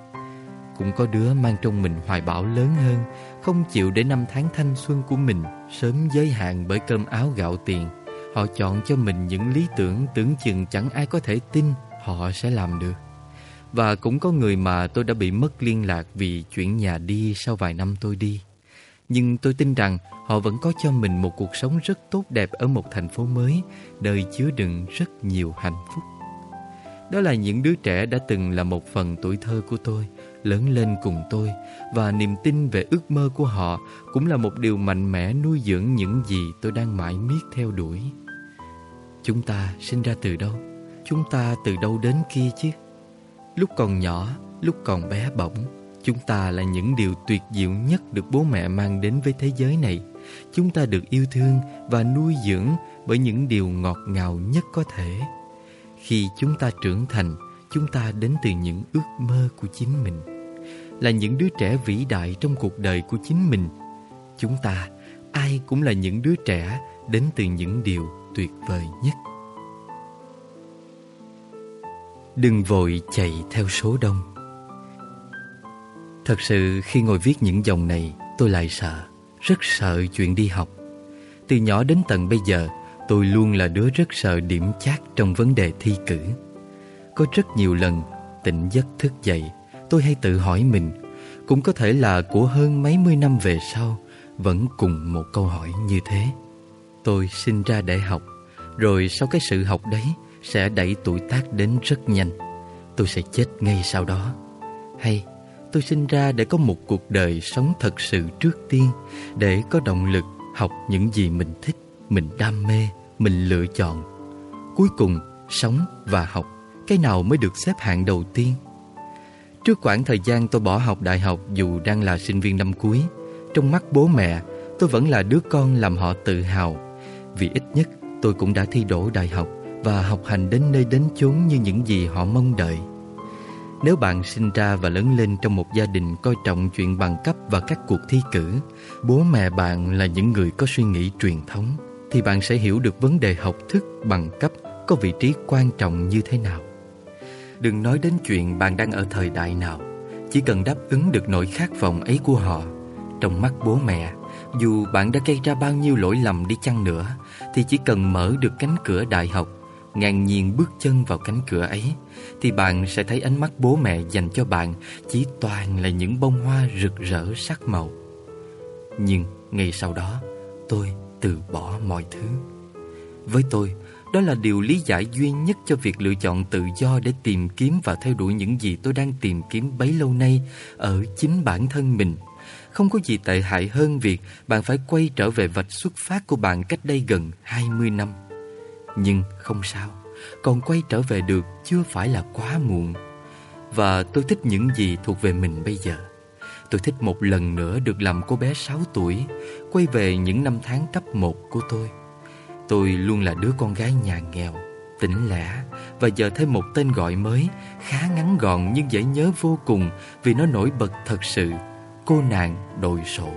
Cũng có đứa mang trong mình hoài bão lớn hơn, không chịu để năm tháng thanh xuân của mình sớm giới hạn bởi cơm áo gạo tiền. Họ chọn cho mình những lý tưởng tưởng chừng chẳng ai có thể tin họ sẽ làm được. Và cũng có người mà tôi đã bị mất liên lạc vì chuyển nhà đi sau vài năm tôi đi. Nhưng tôi tin rằng họ vẫn có cho mình một cuộc sống rất tốt đẹp ở một thành phố mới, nơi chứa đựng rất nhiều hạnh phúc. Đó là những đứa trẻ đã từng là một phần tuổi thơ của tôi, lớn lên cùng tôi, và niềm tin về ước mơ của họ cũng là một điều mạnh mẽ nuôi dưỡng những gì tôi đang mãi miết theo đuổi. Chúng ta sinh ra từ đâu? Chúng ta từ đâu đến kia chứ? Lúc còn nhỏ, lúc còn bé bỏng, chúng ta là những điều tuyệt diệu nhất được bố mẹ mang đến với thế giới này. Chúng ta được yêu thương và nuôi dưỡng bởi những điều ngọt ngào nhất có thể. Khi chúng ta trưởng thành, chúng ta đến từ những ước mơ của chính mình, là những đứa trẻ vĩ đại trong cuộc đời của chính mình. Chúng ta, ai cũng là những đứa trẻ đến từ những điều tuyệt vời nhất. Đừng vội chạy theo số đông. Thật sự khi ngồi viết những dòng này, tôi lại sợ, rất sợ chuyện đi học. Từ nhỏ đến tận bây giờ, tôi luôn là đứa rất sợ điểm chát trong vấn đề thi cử. Có rất nhiều lần tỉnh giấc thức dậy, tôi hay tự hỏi mình, cũng có thể là của hơn mấy mươi năm về sau, vẫn cùng một câu hỏi như thế. Tôi sinh ra để học, rồi sau cái sự học đấy sẽ đẩy tuổi tác đến rất nhanh. Tôi sẽ chết ngay sau đó. Hay tôi sinh ra để có một cuộc đời sống thật sự trước tiên, để có động lực học những gì mình thích, mình đam mê, mình lựa chọn. Cuối cùng, sống và học, cái nào mới được xếp hạng đầu tiên? Trước quãng thời gian tôi bỏ học đại học dù đang là sinh viên năm cuối, trong mắt bố mẹ, tôi vẫn là đứa con làm họ tự hào. Vì ít nhất tôi cũng đã thi đỗ đại học và học hành đến nơi đến chốn như những gì họ mong đợi. Nếu bạn sinh ra và lớn lên trong một gia đình coi trọng chuyện bằng cấp và các cuộc thi cử, bố mẹ bạn là những người có suy nghĩ truyền thống, thì bạn sẽ hiểu được vấn đề học thức bằng cấp có vị trí quan trọng như thế nào. Đừng nói đến chuyện bạn đang ở thời đại nào, chỉ cần đáp ứng được nỗi khát vọng ấy của họ. Trong mắt bố mẹ, Dù bạn đã gây ra bao nhiêu lỗi lầm đi chăng nữa, thì chỉ cần mở được cánh cửa đại học, ngang nhiên bước chân vào cánh cửa ấy, thì bạn sẽ thấy ánh mắt bố mẹ dành cho bạn chỉ toàn là những bông hoa rực rỡ sắc màu. Nhưng ngay sau đó, tôi từ bỏ mọi thứ. Với tôi, đó là điều lý giải duy nhất cho việc lựa chọn tự do để tìm kiếm và theo đuổi những gì tôi đang tìm kiếm bấy lâu nay ở chính bản thân mình. Không có gì tệ hại hơn việc bạn phải quay trở về vạch xuất phát của bạn cách đây gần hai mươi năm. Nhưng không sao, còn quay trở về được chưa phải là quá muộn. Và tôi thích những gì thuộc về mình bây giờ. Tôi thích một lần nữa được làm cô bé sáu tuổi, quay về những năm tháng cấp một của tôi. Tôi luôn là đứa con gái nhà nghèo, tỉnh lẻ, và giờ thêm một tên gọi mới, khá ngắn gọn nhưng dễ nhớ vô cùng vì nó nổi bật thật sự: cô nàng đội sổ.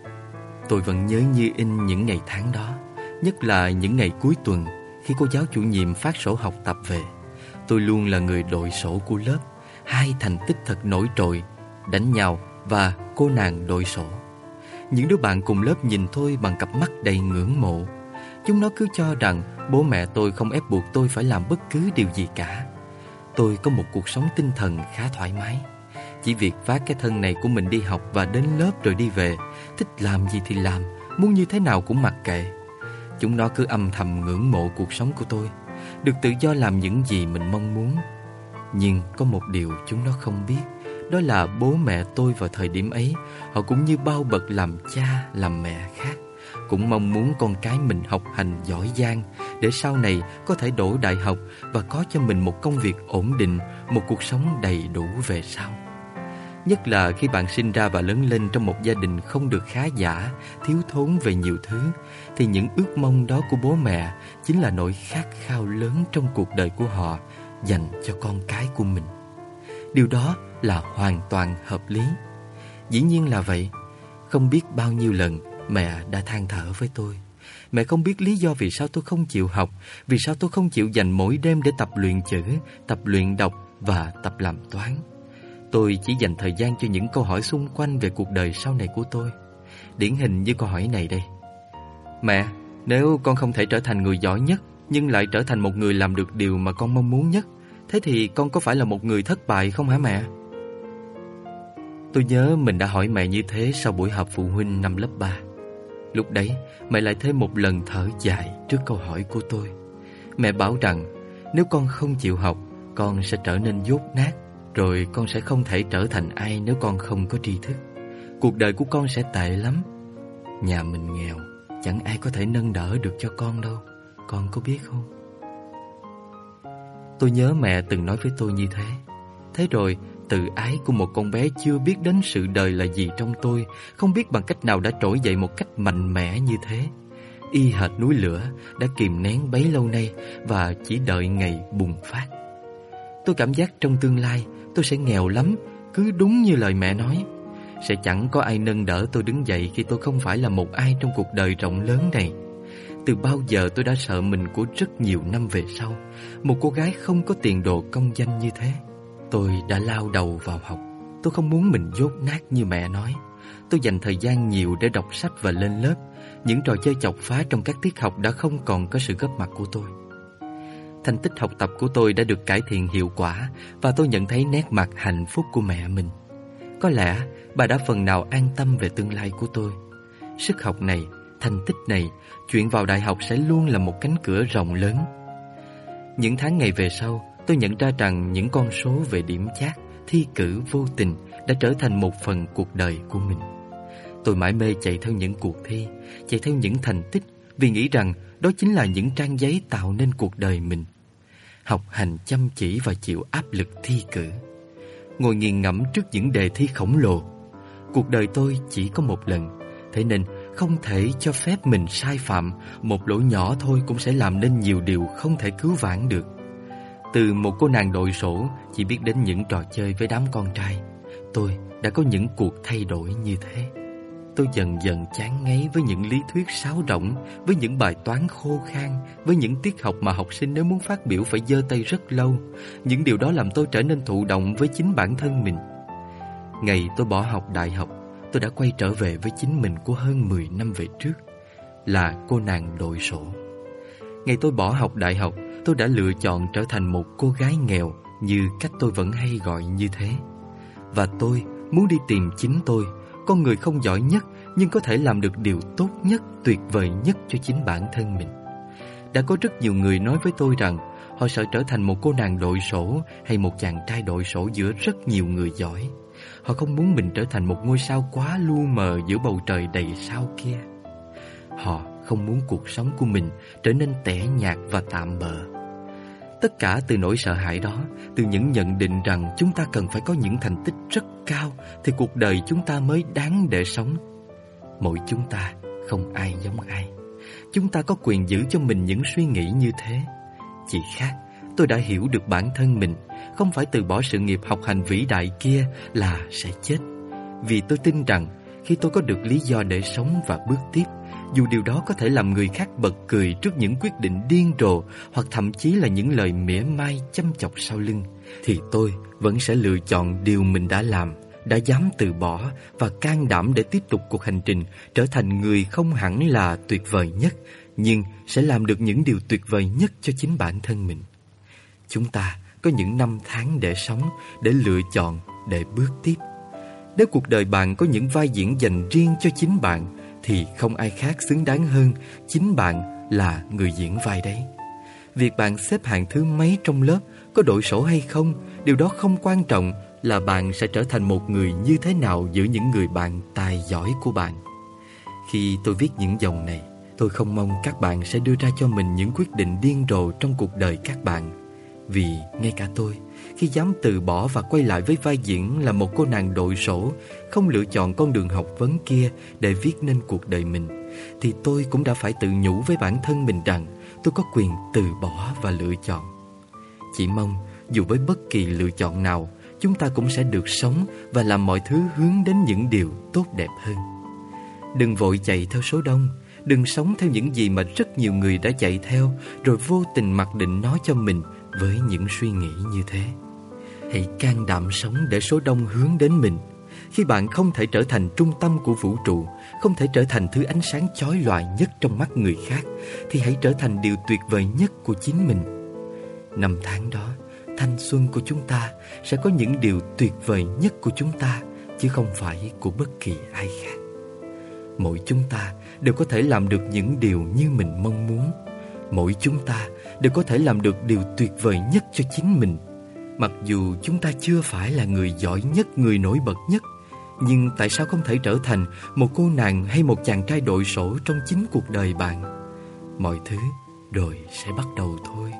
Tôi vẫn nhớ như in những ngày tháng đó, nhất là những ngày cuối tuần khi cô giáo chủ nhiệm phát sổ học tập về. Tôi luôn là người đội sổ của lớp, hai thành tích thật nổi trội: đánh nhau và cô nàng đội sổ. Những đứa bạn cùng lớp nhìn tôi bằng cặp mắt đầy ngưỡng mộ. Chúng nó cứ cho rằng bố mẹ tôi không ép buộc tôi phải làm bất cứ điều gì cả. Tôi có một cuộc sống tinh thần khá thoải mái, chỉ việc vác cái thân này của mình đi học và đến lớp rồi đi về, thích làm gì thì làm, muốn như thế nào cũng mặc kệ. Chúng nó cứ âm thầm ngưỡng mộ cuộc sống của tôi, được tự do làm những gì mình mong muốn. Nhưng có một điều chúng nó không biết, đó là bố mẹ tôi vào thời điểm ấy, họ cũng như bao bậc làm cha làm mẹ khác, cũng mong muốn con cái mình học hành giỏi giang để sau này có thể đỗ đại học và có cho mình một công việc ổn định, một cuộc sống đầy đủ về sau. Nhất là khi bạn sinh ra và lớn lên trong một gia đình không được khá giả, thiếu thốn về nhiều thứ, thì những ước mong đó của bố mẹ chính là nỗi khát khao lớn trong cuộc đời của họ dành cho con cái của mình. Điều đó là hoàn toàn hợp lý. Dĩ nhiên là vậy. Không biết bao nhiêu lần mẹ đã than thở với tôi. Mẹ không biết lý do vì sao tôi không chịu học, vì sao tôi không chịu dành mỗi đêm để tập luyện chữ, tập luyện đọc và tập làm toán. Tôi chỉ dành thời gian cho những câu hỏi xung quanh về cuộc đời sau này của tôi. Điển hình như câu hỏi này đây: Mẹ, nếu con không thể trở thành người giỏi nhất, nhưng lại trở thành một người làm được điều mà con mong muốn nhất, thế thì con có phải là một người thất bại không hả mẹ? Tôi nhớ mình đã hỏi mẹ như thế sau buổi họp phụ huynh năm lớp ba. Lúc đấy, mẹ lại thêm một lần thở dài trước câu hỏi của tôi. Mẹ bảo rằng nếu con không chịu học, con sẽ trở nên dốt nát, rồi con sẽ không thể trở thành ai nếu con không có tri thức. Cuộc đời của con sẽ tệ lắm. Nhà mình nghèo, chẳng ai có thể nâng đỡ được cho con đâu, con có biết không? Tôi nhớ mẹ từng nói với tôi như thế. Thế rồi, tự ái của một con bé chưa biết đến sự đời là gì trong tôi, không biết bằng cách nào đã trỗi dậy một cách mạnh mẽ như thế. Y hệt núi lửa đã kìm nén bấy lâu nay và chỉ đợi ngày bùng phát. Tôi cảm giác trong tương lai tôi sẽ nghèo lắm, cứ đúng như lời mẹ nói. Sẽ chẳng có ai nâng đỡ tôi đứng dậy khi tôi không phải là một ai trong cuộc đời rộng lớn này. Từ bao giờ tôi đã sợ mình của rất nhiều năm về sau, một cô gái không có tiền đồ công danh như thế. Tôi đã lao đầu vào học. Tôi không muốn mình dốt nát như mẹ nói. Tôi dành thời gian nhiều để đọc sách và lên lớp. Những trò chơi chọc phá trong các tiết học đã không còn có sự góp mặt của tôi. Thành tích học tập của tôi đã được cải thiện hiệu quả, và tôi nhận thấy nét mặt hạnh phúc của mẹ mình. Có lẽ bà đã phần nào an tâm về tương lai của tôi. Sức học này, thành tích này, chuyện vào đại học sẽ luôn là một cánh cửa rộng lớn. Những tháng ngày về sau, tôi nhận ra rằng những con số về điểm chát, thi cử vô tình đã trở thành một phần cuộc đời của mình. Tôi mải mê chạy theo những cuộc thi, chạy theo những thành tích, vì nghĩ rằng đó chính là những trang giấy tạo nên cuộc đời mình. Học hành chăm chỉ và chịu áp lực thi cử, ngồi nghiền ngẫm trước những đề thi khổng lồ. Cuộc đời tôi chỉ có một lần, thế nên không thể cho phép mình sai phạm. Một lỗi nhỏ thôi cũng sẽ làm nên nhiều điều không thể cứu vãn được. Từ một cô nàng đội sổ chỉ biết đến những trò chơi với đám con trai, tôi đã có những cuộc thay đổi như thế. Tôi dần dần chán ngấy với những lý thuyết sáo rỗng, với những bài toán khô khan, với những tiết học mà học sinh nếu muốn phát biểu phải giơ tay rất lâu. Những điều đó làm tôi trở nên thụ động với chính bản thân mình. Ngày tôi bỏ học đại học, tôi đã quay trở về với chính mình của hơn mười năm về trước, là cô nàng đội sổ. Ngày tôi bỏ học đại học, tôi đã lựa chọn trở thành một cô gái nghèo, như cách tôi vẫn hay gọi như thế. Và tôi muốn đi tìm chính tôi, con người không giỏi nhất nhưng có thể làm được điều tốt nhất, tuyệt vời nhất cho chính bản thân mình. Đã có rất nhiều người nói với tôi rằng họ sợ trở thành một cô nàng đội sổ hay một chàng trai đội sổ giữa rất nhiều người giỏi. Họ không muốn mình trở thành một ngôi sao quá lu mờ giữa bầu trời đầy sao kia. Họ không muốn cuộc sống của mình trở nên tẻ nhạt và tạm bợ. Tất cả từ nỗi sợ hãi đó, từ những nhận định rằng chúng ta cần phải có những thành tích rất cao thì cuộc đời chúng ta mới đáng để sống. Mỗi chúng ta không ai giống ai. Chúng ta có quyền giữ cho mình những suy nghĩ như thế. Chỉ khác, tôi đã hiểu được bản thân mình, không phải từ bỏ sự nghiệp học hành vĩ đại kia là sẽ chết. Vì tôi tin rằng khi tôi có được lý do để sống và bước tiếp, dù điều đó có thể làm người khác bật cười trước những quyết định điên rồ hoặc thậm chí là những lời mỉa mai châm chọc sau lưng, thì tôi vẫn sẽ lựa chọn điều mình đã làm, đã dám từ bỏ và can đảm để tiếp tục cuộc hành trình, trở thành người không hẳn là tuyệt vời nhất, nhưng sẽ làm được những điều tuyệt vời nhất cho chính bản thân mình. Chúng ta có những năm tháng để sống, để lựa chọn, để bước tiếp. Nếu cuộc đời bạn có những vai diễn dành riêng cho chính bạn, thì không ai khác xứng đáng hơn chính bạn là người diễn vai đấy. Việc bạn xếp hạng thứ mấy trong lớp, có đội sổ hay không, điều đó không quan trọng, là bạn sẽ trở thành một người như thế nào giữa những người bạn tài giỏi của bạn. Khi tôi viết những dòng này, tôi không mong các bạn sẽ đưa ra cho mình những quyết định điên rồ trong cuộc đời các bạn. Vì ngay cả tôi, khi dám từ bỏ và quay lại với vai diễn là một cô nàng đội sổ, không lựa chọn con đường học vấn kia để viết nên cuộc đời mình, thì tôi cũng đã phải tự nhủ với bản thân mình rằng tôi có quyền từ bỏ và lựa chọn. Chỉ mong dù với bất kỳ lựa chọn nào, chúng ta cũng sẽ được sống và làm mọi thứ hướng đến những điều tốt đẹp hơn. Đừng vội chạy theo số đông, đừng sống theo những gì mà rất nhiều người đã chạy theo, rồi vô tình mặc định nó cho mình với những suy nghĩ như thế. Hãy can đảm sống để số đông hướng đến mình. Khi bạn không thể trở thành trung tâm của vũ trụ, không thể trở thành thứ ánh sáng chói lòa nhất trong mắt người khác, thì hãy trở thành điều tuyệt vời nhất của chính mình. Năm tháng đó, thanh xuân của chúng ta sẽ có những điều tuyệt vời nhất của chúng ta, chứ không phải của bất kỳ ai khác. Mỗi chúng ta đều có thể làm được những điều như mình mong muốn. Mỗi chúng ta đều có thể làm được điều tuyệt vời nhất cho chính mình. Mặc dù chúng ta chưa phải là người giỏi nhất, người nổi bật nhất, nhưng tại sao không thể trở thành một cô nàng hay một chàng trai đội sổ trong chính cuộc đời bạn? Mọi thứ rồi sẽ bắt đầu thôi.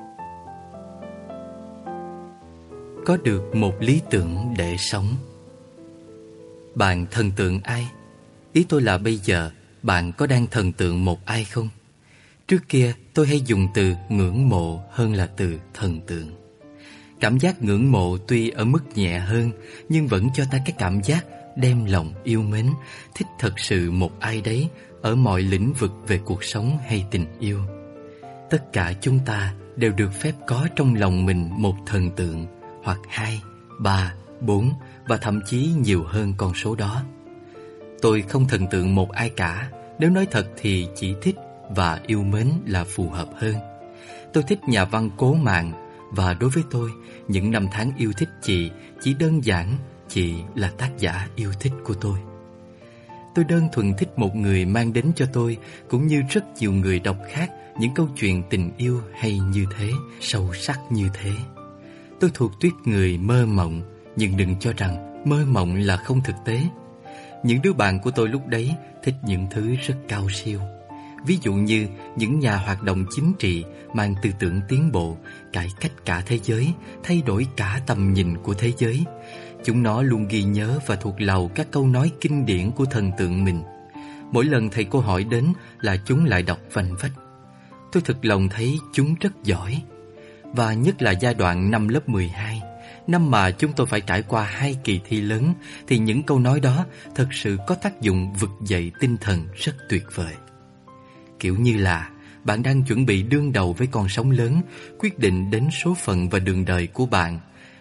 Có được một lý tưởng để sống. Bạn thần tượng ai? Ý tôi là bây giờ bạn có đang thần tượng một ai không? Trước kia tôi hay dùng từ ngưỡng mộ hơn là từ thần tượng. Cảm giác ngưỡng mộ tuy ở mức nhẹ hơn, nhưng vẫn cho ta cái cảm giác đem lòng yêu mến, thích thật sự một ai đấy ở mọi lĩnh vực về cuộc sống hay tình yêu. Tất cả chúng ta đều được phép có trong lòng mình một thần tượng, hoặc hai, ba, bốn và thậm chí nhiều hơn con số đó. Tôi không thần tượng một ai cả, nếu nói thật thì chỉ thích và yêu mến là phù hợp hơn. Tôi thích nhà văn Cố Mạn, và đối với tôi, những năm tháng yêu thích chị chỉ đơn giản chị là tác giả yêu thích của tôi. Tôi đơn thuần thích một người mang đến cho tôi, cũng như rất nhiều người đọc khác, những câu chuyện tình yêu hay như thế, sâu sắc như thế. Tôi thuộc tuýp người mơ mộng, nhưng đừng cho rằng mơ mộng là không thực tế. Những đứa bạn của tôi lúc đấy thích những thứ rất cao siêu. Ví dụ như những nhà hoạt động chính trị mang tư tưởng tiến bộ, cải cách cả thế giới, thay đổi cả tầm nhìn của thế giới. Chúng nó luôn ghi nhớ và thuộc lòng các câu nói kinh điển của thần tượng mình. Mỗi lần thầy cô hỏi đến là chúng lại đọc vanh vách. Tôi thực lòng thấy chúng rất giỏi. Và nhất là giai đoạn năm lớp mười hai, năm mà chúng tôi phải trải qua hai kỳ thi lớn, thì những câu nói đó thật sự có tác dụng vực dậy tinh thần rất tuyệt vời. Kiểu như là bạn đang chuẩn bị đương đầu với con sóng lớn, quyết định đến số phận và đường đời của bạn.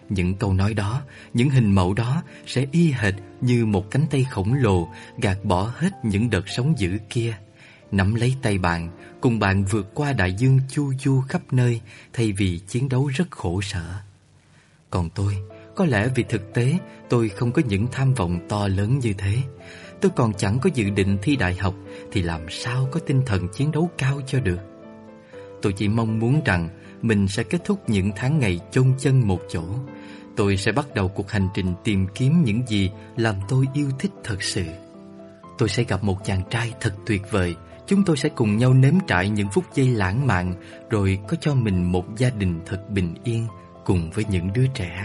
Những câu nói đó, những hình mẫu đó sẽ y hệt như một cánh tay khổng lồ gạt bỏ hết những đợt sóng dữ kia, nắm lấy tay bạn, cùng bạn vượt qua đại dương chu du khắp nơi thay vì chiến đấu rất khổ sở. Còn tôi, có lẽ vì thực tế tôi không có những tham vọng to lớn như thế. Tôi còn chẳng có dự định thi đại học thì làm sao có tinh thần chiến đấu cao cho được. Tôi chỉ mong muốn rằng mình sẽ kết thúc những tháng ngày chôn chân một chỗ. Tôi sẽ bắt đầu cuộc hành trình tìm kiếm những gì làm tôi yêu thích thật sự. Tôi sẽ gặp một chàng trai thật tuyệt vời. Chúng tôi sẽ cùng nhau nếm trải những phút giây lãng mạn, rồi có cho mình một gia đình thật bình yên cùng với những đứa trẻ.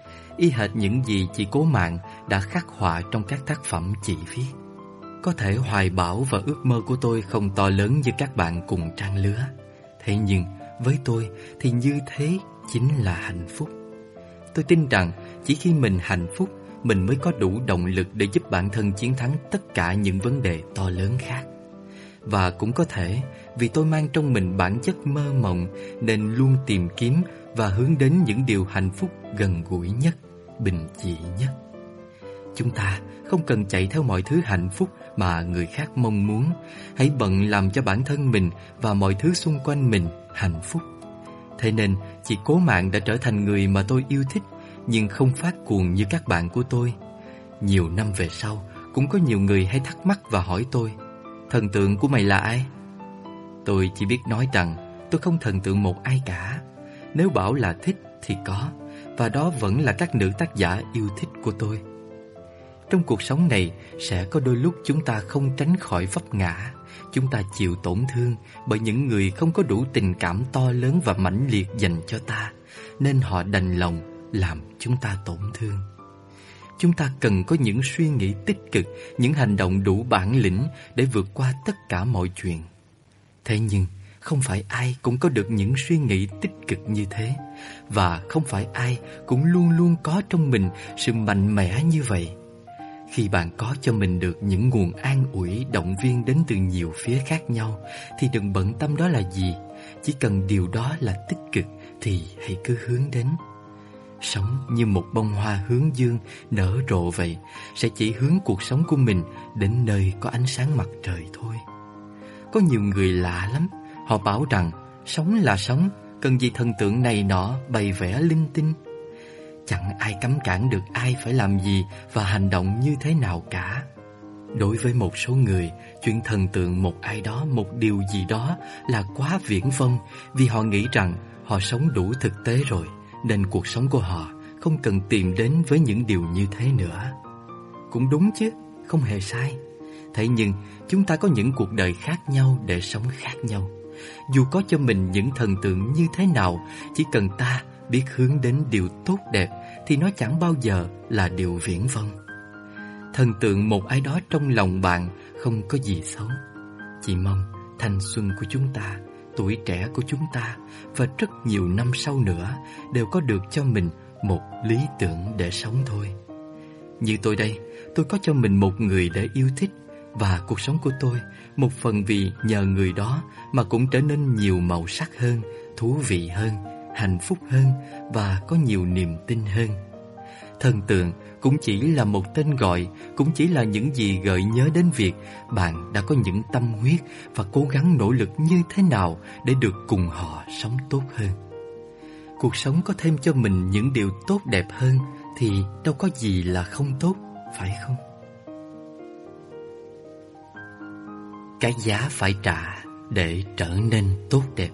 Y hệt những gì chị Cố Mạng đã khắc họa trong các tác phẩm chị viết. Có thể hoài bão và ước mơ của tôi không to lớn như các bạn cùng trang lứa. Thế nhưng với tôi thì như thế chính là hạnh phúc. Tôi tin rằng chỉ khi mình hạnh phúc, mình mới có đủ động lực để giúp bản thân chiến thắng tất cả những vấn đề to lớn khác. Và cũng có thể vì tôi mang trong mình bản chất mơ mộng nên luôn tìm kiếm và hướng đến những điều hạnh phúc gần gũi nhất, bình dị nhất. Chúng ta không cần chạy theo mọi thứ hạnh phúc mà người khác mong muốn. Hãy bận làm cho bản thân mình và mọi thứ xung quanh mình hạnh phúc. Thế nên chị Cố Mạng đã trở thành người mà tôi yêu thích, nhưng không phát cuồng như các bạn của tôi. Nhiều năm về sau, cũng có nhiều người hay thắc mắc và hỏi tôi: thần tượng của mày là ai? Tôi chỉ biết nói rằng tôi không thần tượng một ai cả. Nếu bảo là thích thì có, và đó vẫn là các nữ tác giả yêu thích của tôi. Trong cuộc sống này sẽ có đôi lúc chúng ta không tránh khỏi vấp ngã. Chúng ta chịu tổn thương bởi những người không có đủ tình cảm to lớn và mãnh liệt dành cho ta, nên họ đành lòng làm chúng ta tổn thương. Chúng ta cần có những suy nghĩ tích cực, những hành động đủ bản lĩnh để vượt qua tất cả mọi chuyện. Thế nhưng không phải ai cũng có được những suy nghĩ tích cực như thế, và không phải ai cũng luôn luôn có trong mình sự mạnh mẽ như vậy. Khi bạn có cho mình được những nguồn an ủi, động viên đến từ nhiều phía khác nhau thì đừng bận tâm đó là gì. Chỉ cần điều đó là tích cực thì hãy cứ hướng đến. Sống như một bông hoa hướng dương nở rộ vậy, sẽ chỉ hướng cuộc sống của mình đến nơi có ánh sáng mặt trời thôi. Có nhiều người lạ lắm, họ bảo rằng sống là sống, cần gì thần tượng này nọ bày vẽ linh tinh. Chẳng ai cấm cản được ai phải làm gì và hành động như thế nào cả. Đối với một số người, chuyện thần tượng một ai đó, một điều gì đó là quá viển vông, vì họ nghĩ rằng họ sống đủ thực tế rồi, nên cuộc sống của họ không cần tìm đến với những điều như thế nữa. Cũng đúng chứ, không hề sai. Thế nhưng chúng ta có những cuộc đời khác nhau để sống khác nhau. Dù có cho mình những thần tượng như thế nào, chỉ cần ta biết hướng đến điều tốt đẹp thì nó chẳng bao giờ là điều viển vông. Thần tượng một ai đó trong lòng bạn không có gì xấu. Chỉ mong thanh xuân của chúng ta, tuổi trẻ của chúng ta và rất nhiều năm sau nữa đều có được cho mình một lý tưởng để sống thôi. Như tôi đây, tôi có cho mình một người để yêu thích, và cuộc sống của tôi một phần vì nhờ người đó mà cũng trở nên nhiều màu sắc hơn, thú vị hơn, hạnh phúc hơn và có nhiều niềm tin hơn. Thần tượng cũng chỉ là một tên gọi, cũng chỉ là những gì gợi nhớ đến việc bạn đã có những tâm huyết và cố gắng nỗ lực như thế nào để được cùng họ sống tốt hơn. Cuộc sống có thêm cho mình những điều tốt đẹp hơn thì đâu có gì là không tốt, phải không? Cái giá phải trả để trở nên tốt đẹp.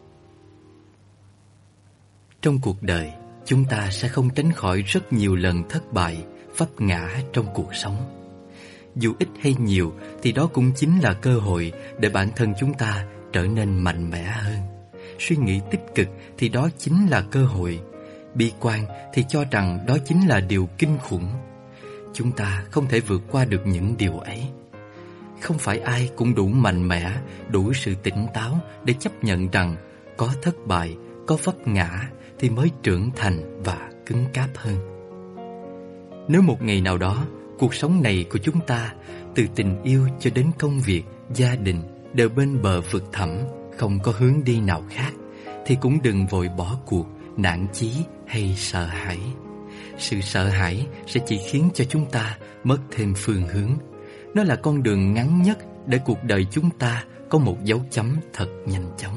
Trong cuộc đời, chúng ta sẽ không tránh khỏi rất nhiều lần thất bại, vấp ngã trong cuộc sống. Dù ít hay nhiều thì đó cũng chính là cơ hội để bản thân chúng ta trở nên mạnh mẽ hơn. Suy nghĩ tích cực thì đó chính là cơ hội. Bi quan thì cho rằng đó chính là điều kinh khủng. Chúng ta không thể vượt qua được những điều ấy. Không phải ai cũng đủ mạnh mẽ, đủ sự tỉnh táo để chấp nhận rằng có thất bại, có vấp ngã thì mới trưởng thành và cứng cáp hơn. Nếu một ngày nào đó, cuộc sống này của chúng ta, từ tình yêu cho đến công việc, gia đình, đều bên bờ vực thẳm, không có hướng đi nào khác, thì cũng đừng vội bỏ cuộc nản chí hay sợ hãi. Sự sợ hãi sẽ chỉ khiến cho chúng ta mất thêm phương hướng. Nó là con đường ngắn nhất để cuộc đời chúng ta có một dấu chấm thật nhanh chóng.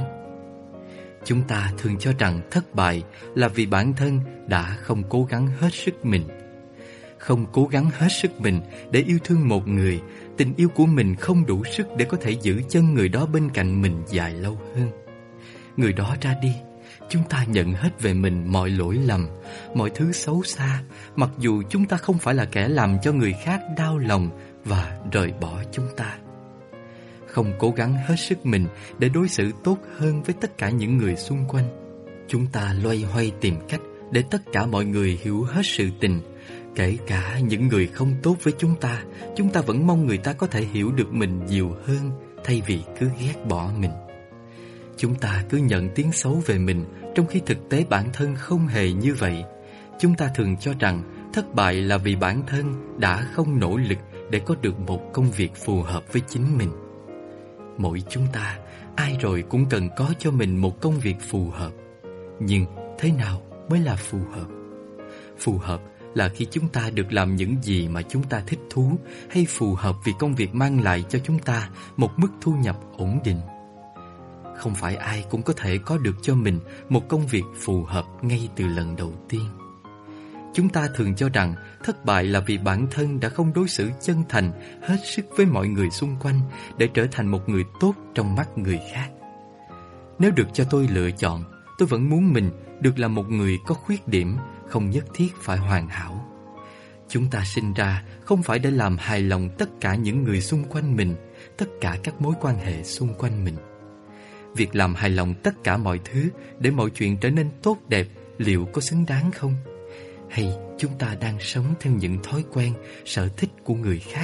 Chúng ta thường cho rằng thất bại là vì bản thân đã không cố gắng hết sức mình. Không cố gắng hết sức mình để yêu thương một người, tình yêu của mình không đủ sức để có thể giữ chân người đó bên cạnh mình dài lâu hơn. Người đó ra đi, chúng ta nhận hết về mình mọi lỗi lầm, mọi thứ xấu xa, mặc dù chúng ta không phải là kẻ làm cho người khác đau lòng và rời bỏ chúng ta. Không cố gắng hết sức mình để đối xử tốt hơn với tất cả những người xung quanh. Chúng ta loay hoay tìm cách để tất cả mọi người hiểu hết sự tình. Kể cả những người không tốt với chúng ta, chúng ta vẫn mong người ta có thể hiểu được mình nhiều hơn thay vì cứ ghét bỏ mình. Chúng ta cứ nhận tiếng xấu về mình, trong khi thực tế bản thân không hề như vậy. Chúng ta thường cho rằng thất bại là vì bản thân đã không nỗ lực để có được một công việc phù hợp với chính mình. Mỗi chúng ta, ai rồi cũng cần có cho mình một công việc phù hợp. Nhưng thế nào mới là phù hợp? Phù hợp là khi chúng ta được làm những gì mà chúng ta thích thú, hay phù hợp vì công việc mang lại cho chúng ta một mức thu nhập ổn định. Không phải ai cũng có thể có được cho mình một công việc phù hợp ngay từ lần đầu tiên. Chúng ta thường cho rằng thất bại là vì bản thân đã không đối xử chân thành hết sức với mọi người xung quanh để trở thành một người tốt trong mắt người khác. Nếu được cho tôi lựa chọn, tôi vẫn muốn mình được là một người có khuyết điểm, không nhất thiết phải hoàn hảo. Chúng ta sinh ra không phải để làm hài lòng tất cả những người xung quanh mình, tất cả các mối quan hệ xung quanh mình. Việc làm hài lòng tất cả mọi thứ để mọi chuyện trở nên tốt đẹp liệu có xứng đáng không? Hay chúng ta đang sống theo những thói quen, sở thích của người khác?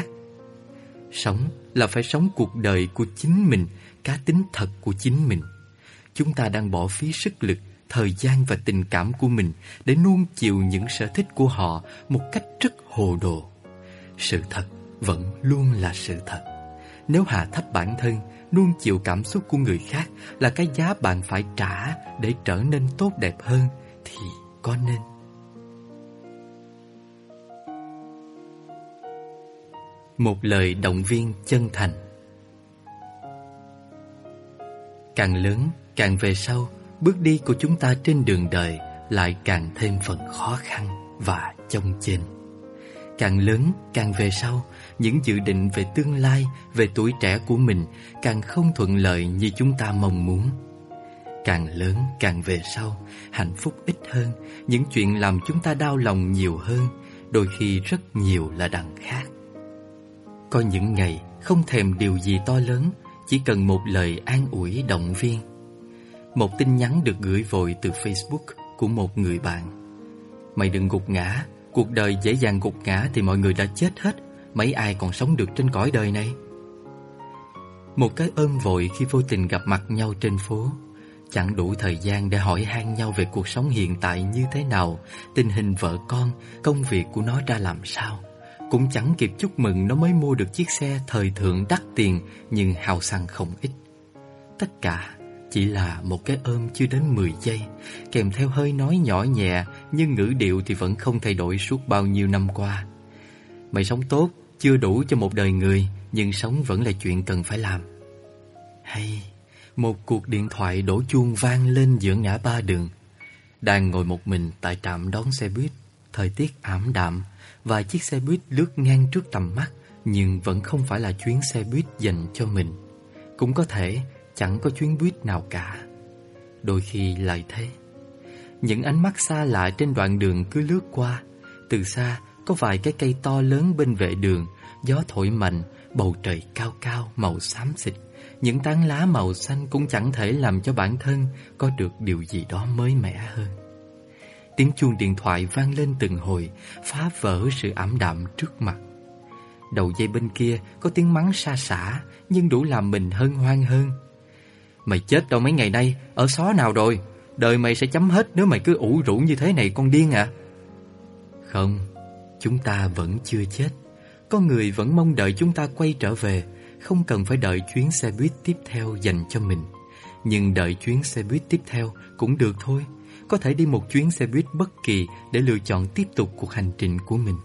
Sống là phải sống cuộc đời của chính mình, cá tính thật của chính mình. Chúng ta đang bỏ phí sức lực, thời gian và tình cảm của mình để nuông chiều những sở thích của họ một cách rất hồ đồ. Sự thật vẫn luôn là sự thật. Nếu hạ thấp bản thân, nuông chiều cảm xúc của người khác là cái giá bạn phải trả để trở nên tốt đẹp hơn, thì có nên? Một lời động viên chân thành. Càng lớn, càng về sau, bước đi của chúng ta trên đường đời lại càng thêm phần khó khăn và chông chênh. Càng lớn, càng về sau, những dự định về tương lai, về tuổi trẻ của mình càng không thuận lợi như chúng ta mong muốn. Càng lớn, càng về sau, hạnh phúc ít hơn, những chuyện làm chúng ta đau lòng nhiều hơn, đôi khi rất nhiều là đằng khác. Có những ngày không thèm điều gì to lớn, chỉ cần một lời an ủi động viên. Một tin nhắn được gửi vội từ Facebook của một người bạn. Mày đừng gục ngã, cuộc đời dễ dàng gục ngã thì mọi người đã chết hết, mấy ai còn sống được trên cõi đời này. Một cái ôm vội khi vô tình gặp mặt nhau trên phố. Chẳng đủ thời gian để hỏi han nhau về cuộc sống hiện tại như thế nào, tình hình vợ con, công việc của nó ra làm sao. Cũng chẳng kịp chúc mừng nó mới mua được chiếc xe thời thượng đắt tiền nhưng hao xăng không ít. Tất cả chỉ là một cái ôm chưa đến mười giây, kèm theo hơi nói nhỏ nhẹ nhưng ngữ điệu thì vẫn không thay đổi suốt bao nhiêu năm qua. Mày sống tốt, chưa đủ cho một đời người, nhưng sống vẫn là chuyện cần phải làm. Hay một cuộc điện thoại đổ chuông vang lên giữa ngã ba đường. Đang ngồi một mình tại trạm đón xe buýt, thời tiết ảm đạm, vài chiếc xe buýt lướt ngang trước tầm mắt, nhưng vẫn không phải là chuyến xe buýt dành cho mình. Cũng có thể chẳng có chuyến buýt nào cả. Đôi khi lại thế. Những ánh mắt xa lạ trên đoạn đường cứ lướt qua. Từ xa có vài cái cây to lớn bên vệ đường, gió thổi mạnh, bầu trời cao cao màu xám xịt. Những tán lá màu xanh cũng chẳng thể làm cho bản thân có được điều gì đó mới mẻ hơn. Tiếng chuông điện thoại vang lên từng hồi, phá vỡ sự ảm đạm trước mặt. Đầu dây bên kia có tiếng mắng sa sả, nhưng đủ làm mình hân hoan hơn. Mày chết đâu mấy ngày nay, ở xó nào rồi? Đời mày sẽ chấm hết nếu mày cứ ủ rũ như thế này, con điên à? Không, chúng ta vẫn chưa chết. Con người vẫn mong đợi chúng ta quay trở về, không cần phải đợi chuyến xe buýt tiếp theo dành cho mình. Nhưng đợi chuyến xe buýt tiếp theo cũng được thôi. có thể đi một chuyến xe buýt bất kỳ để lựa chọn tiếp tục cuộc hành trình của mình.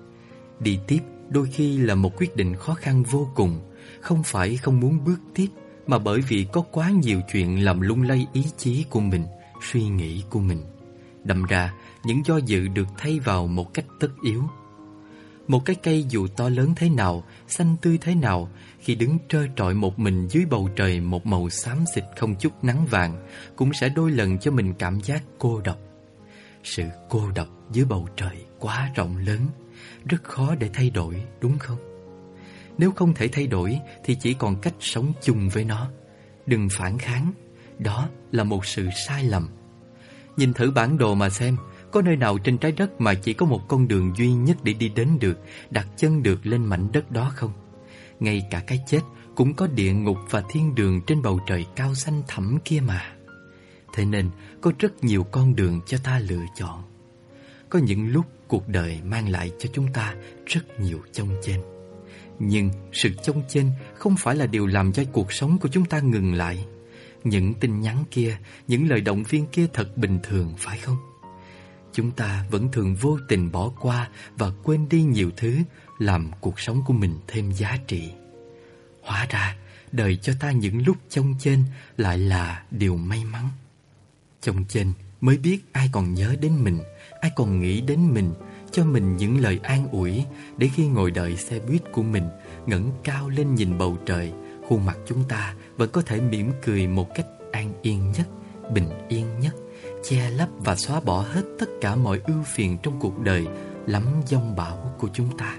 Đi tiếp đôi khi là một quyết định khó khăn vô cùng, không phải không muốn bước tiếp, mà bởi vì có quá nhiều chuyện làm lung lay ý chí của mình, suy nghĩ của mình. Đâm ra, những do dự được thay vào một cách tất yếu. Một cái cây dù to lớn thế nào, xanh tươi thế nào, khi đứng trơ trọi một mình dưới bầu trời một màu xám xịt không chút nắng vàng, cũng sẽ đôi lần cho mình cảm giác cô độc. Sự cô độc dưới bầu trời quá rộng lớn, rất khó để thay đổi, đúng không? Nếu không thể thay đổi thì chỉ còn cách sống chung với nó. Đừng phản kháng, đó là một sự sai lầm. Nhìn thử bản đồ mà xem, có nơi nào trên trái đất mà chỉ có một con đường duy nhất để đi đến được, đặt chân được lên mảnh đất đó không? Ngay cả cái chết cũng có địa ngục và thiên đường trên bầu trời cao xanh thẳm kia mà. Thế nên có rất nhiều con đường cho ta lựa chọn. Có những lúc cuộc đời mang lại cho chúng ta rất nhiều chông chênh. Nhưng sự chông chênh không phải là điều làm cho cuộc sống của chúng ta ngừng lại. Những tin nhắn kia, những lời động viên kia thật bình thường phải không? Chúng ta vẫn thường vô tình bỏ qua và quên đi nhiều thứ làm cuộc sống của mình thêm giá trị. Hóa ra, đời cho ta những lúc chông chênh lại là điều may mắn. Chông chênh mới biết ai còn nhớ đến mình, ai còn nghĩ đến mình, cho mình những lời an ủi để khi ngồi đợi xe buýt của mình, ngẩng cao lên nhìn bầu trời, khuôn mặt chúng ta vẫn có thể mỉm cười một cách an yên nhất, bình yên nhất, che lấp và xóa bỏ hết tất cả mọi ưu phiền trong cuộc đời lắm giông bão của chúng ta.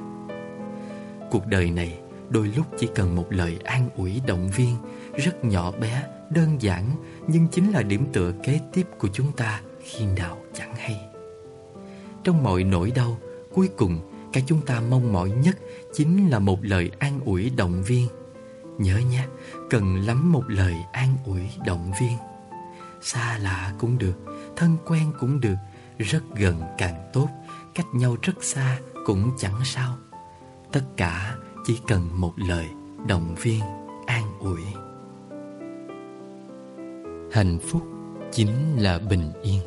Cuộc đời này đôi lúc chỉ cần một lời an ủi động viên rất nhỏ bé, đơn giản, nhưng chính là điểm tựa kế tiếp của chúng ta khi nào chẳng hay. Trong mọi nỗi đau, cuối cùng cái chúng ta mong mỏi nhất chính là một lời an ủi động viên. Nhớ nhé, cần lắm một lời an ủi động viên. Xa lạ cũng được, thân quen cũng được, rất gần càng tốt, cách nhau rất xa cũng chẳng sao. Tất cả chỉ cần một lời động viên an ủi. Hạnh phúc chính là bình yên.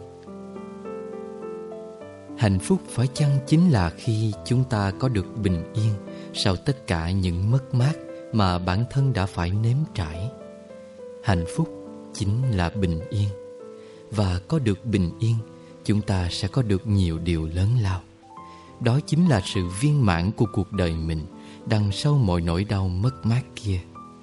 Hạnh phúc phải chăng chính là khi chúng ta có được bình yên sau tất cả những mất mát mà bản thân đã phải nếm trải? Hạnh phúc chính là bình yên. Và có được bình yên, chúng ta sẽ có được nhiều điều lớn lao. Đó chính là sự viên mãn của cuộc đời mình đằng sau mọi nỗi đau mất mát kia.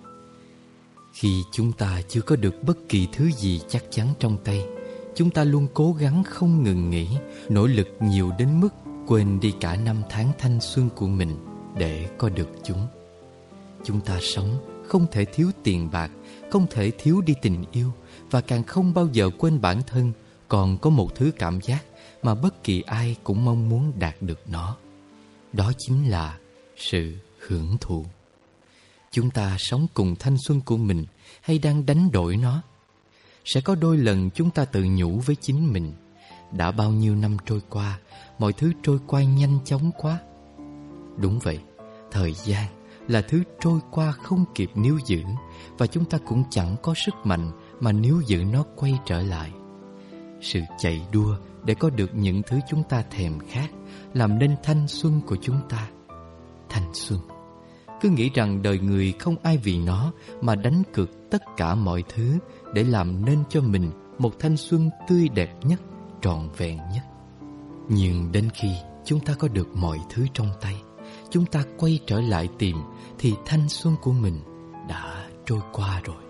Khi chúng ta chưa có được bất kỳ thứ gì chắc chắn trong tay, chúng ta luôn cố gắng không ngừng nghỉ, nỗ lực nhiều đến mức quên đi cả năm tháng thanh xuân của mình để có được chúng. Chúng ta sống không thể thiếu tiền bạc, không thể thiếu đi tình yêu, và càng không bao giờ quên bản thân còn có một thứ cảm giác mà bất kỳ ai cũng mong muốn đạt được nó. Đó chính là sự hưởng thụ. Chúng ta sống cùng thanh xuân của mình hay đang đánh đổi nó? Sẽ có đôi lần chúng ta tự nhủ với chính mình, đã bao nhiêu năm trôi qua, mọi thứ trôi qua nhanh chóng quá. Đúng vậy, thời gian là thứ trôi qua không kịp níu giữ, và chúng ta cũng chẳng có sức mạnh mà níu giữ nó quay trở lại. Sự chạy đua để có được những thứ chúng ta thèm khát làm nên thanh xuân của chúng ta. Thanh xuân, cứ nghĩ rằng đời người không ai vì nó mà đánh cược tất cả mọi thứ để làm nên cho mình một thanh xuân tươi đẹp nhất, trọn vẹn nhất. Nhưng đến khi chúng ta có được mọi thứ trong tay, chúng ta quay trở lại tìm thì thanh xuân của mình đã trôi qua rồi.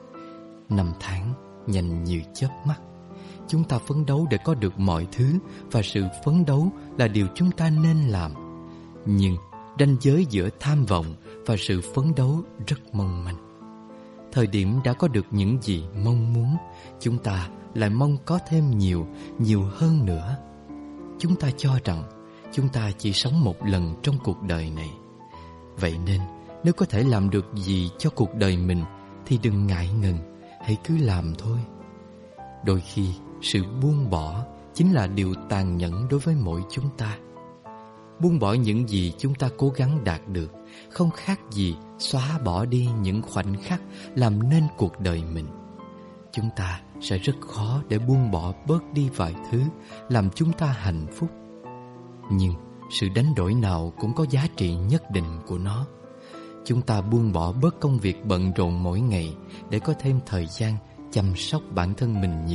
Năm tháng nhanh như chớp mắt. Chúng ta phấn đấu để có được mọi thứ, và sự phấn đấu là điều chúng ta nên làm. Nhưng ranh giới giữa tham vọng và sự phấn đấu rất mong manh. Thời điểm đã có được những gì mong muốn, chúng ta lại mong có thêm nhiều, nhiều hơn nữa. Chúng ta cho rằng chúng ta chỉ sống một lần trong cuộc đời này. Vậy nên nếu có thể làm được gì cho cuộc đời mình thì đừng ngại ngần, hãy cứ làm thôi. Đôi khi sự buông bỏ chính là điều tàn nhẫn đối với mỗi chúng ta. Buông bỏ những gì chúng ta cố gắng đạt được không khác gì xóa bỏ đi những khoảnh khắc làm nên cuộc đời mình. chúng ta sẽ rất khó để buông bỏ bớt đi vài thứ làm chúng ta hạnh phúc. Nhưng sự đánh đổi nào cũng có giá trị nhất định của nó. Chúng ta buông bỏ bớt công việc bận rộn mỗi ngày để có thêm thời gian chăm sóc bản thân mình nhiều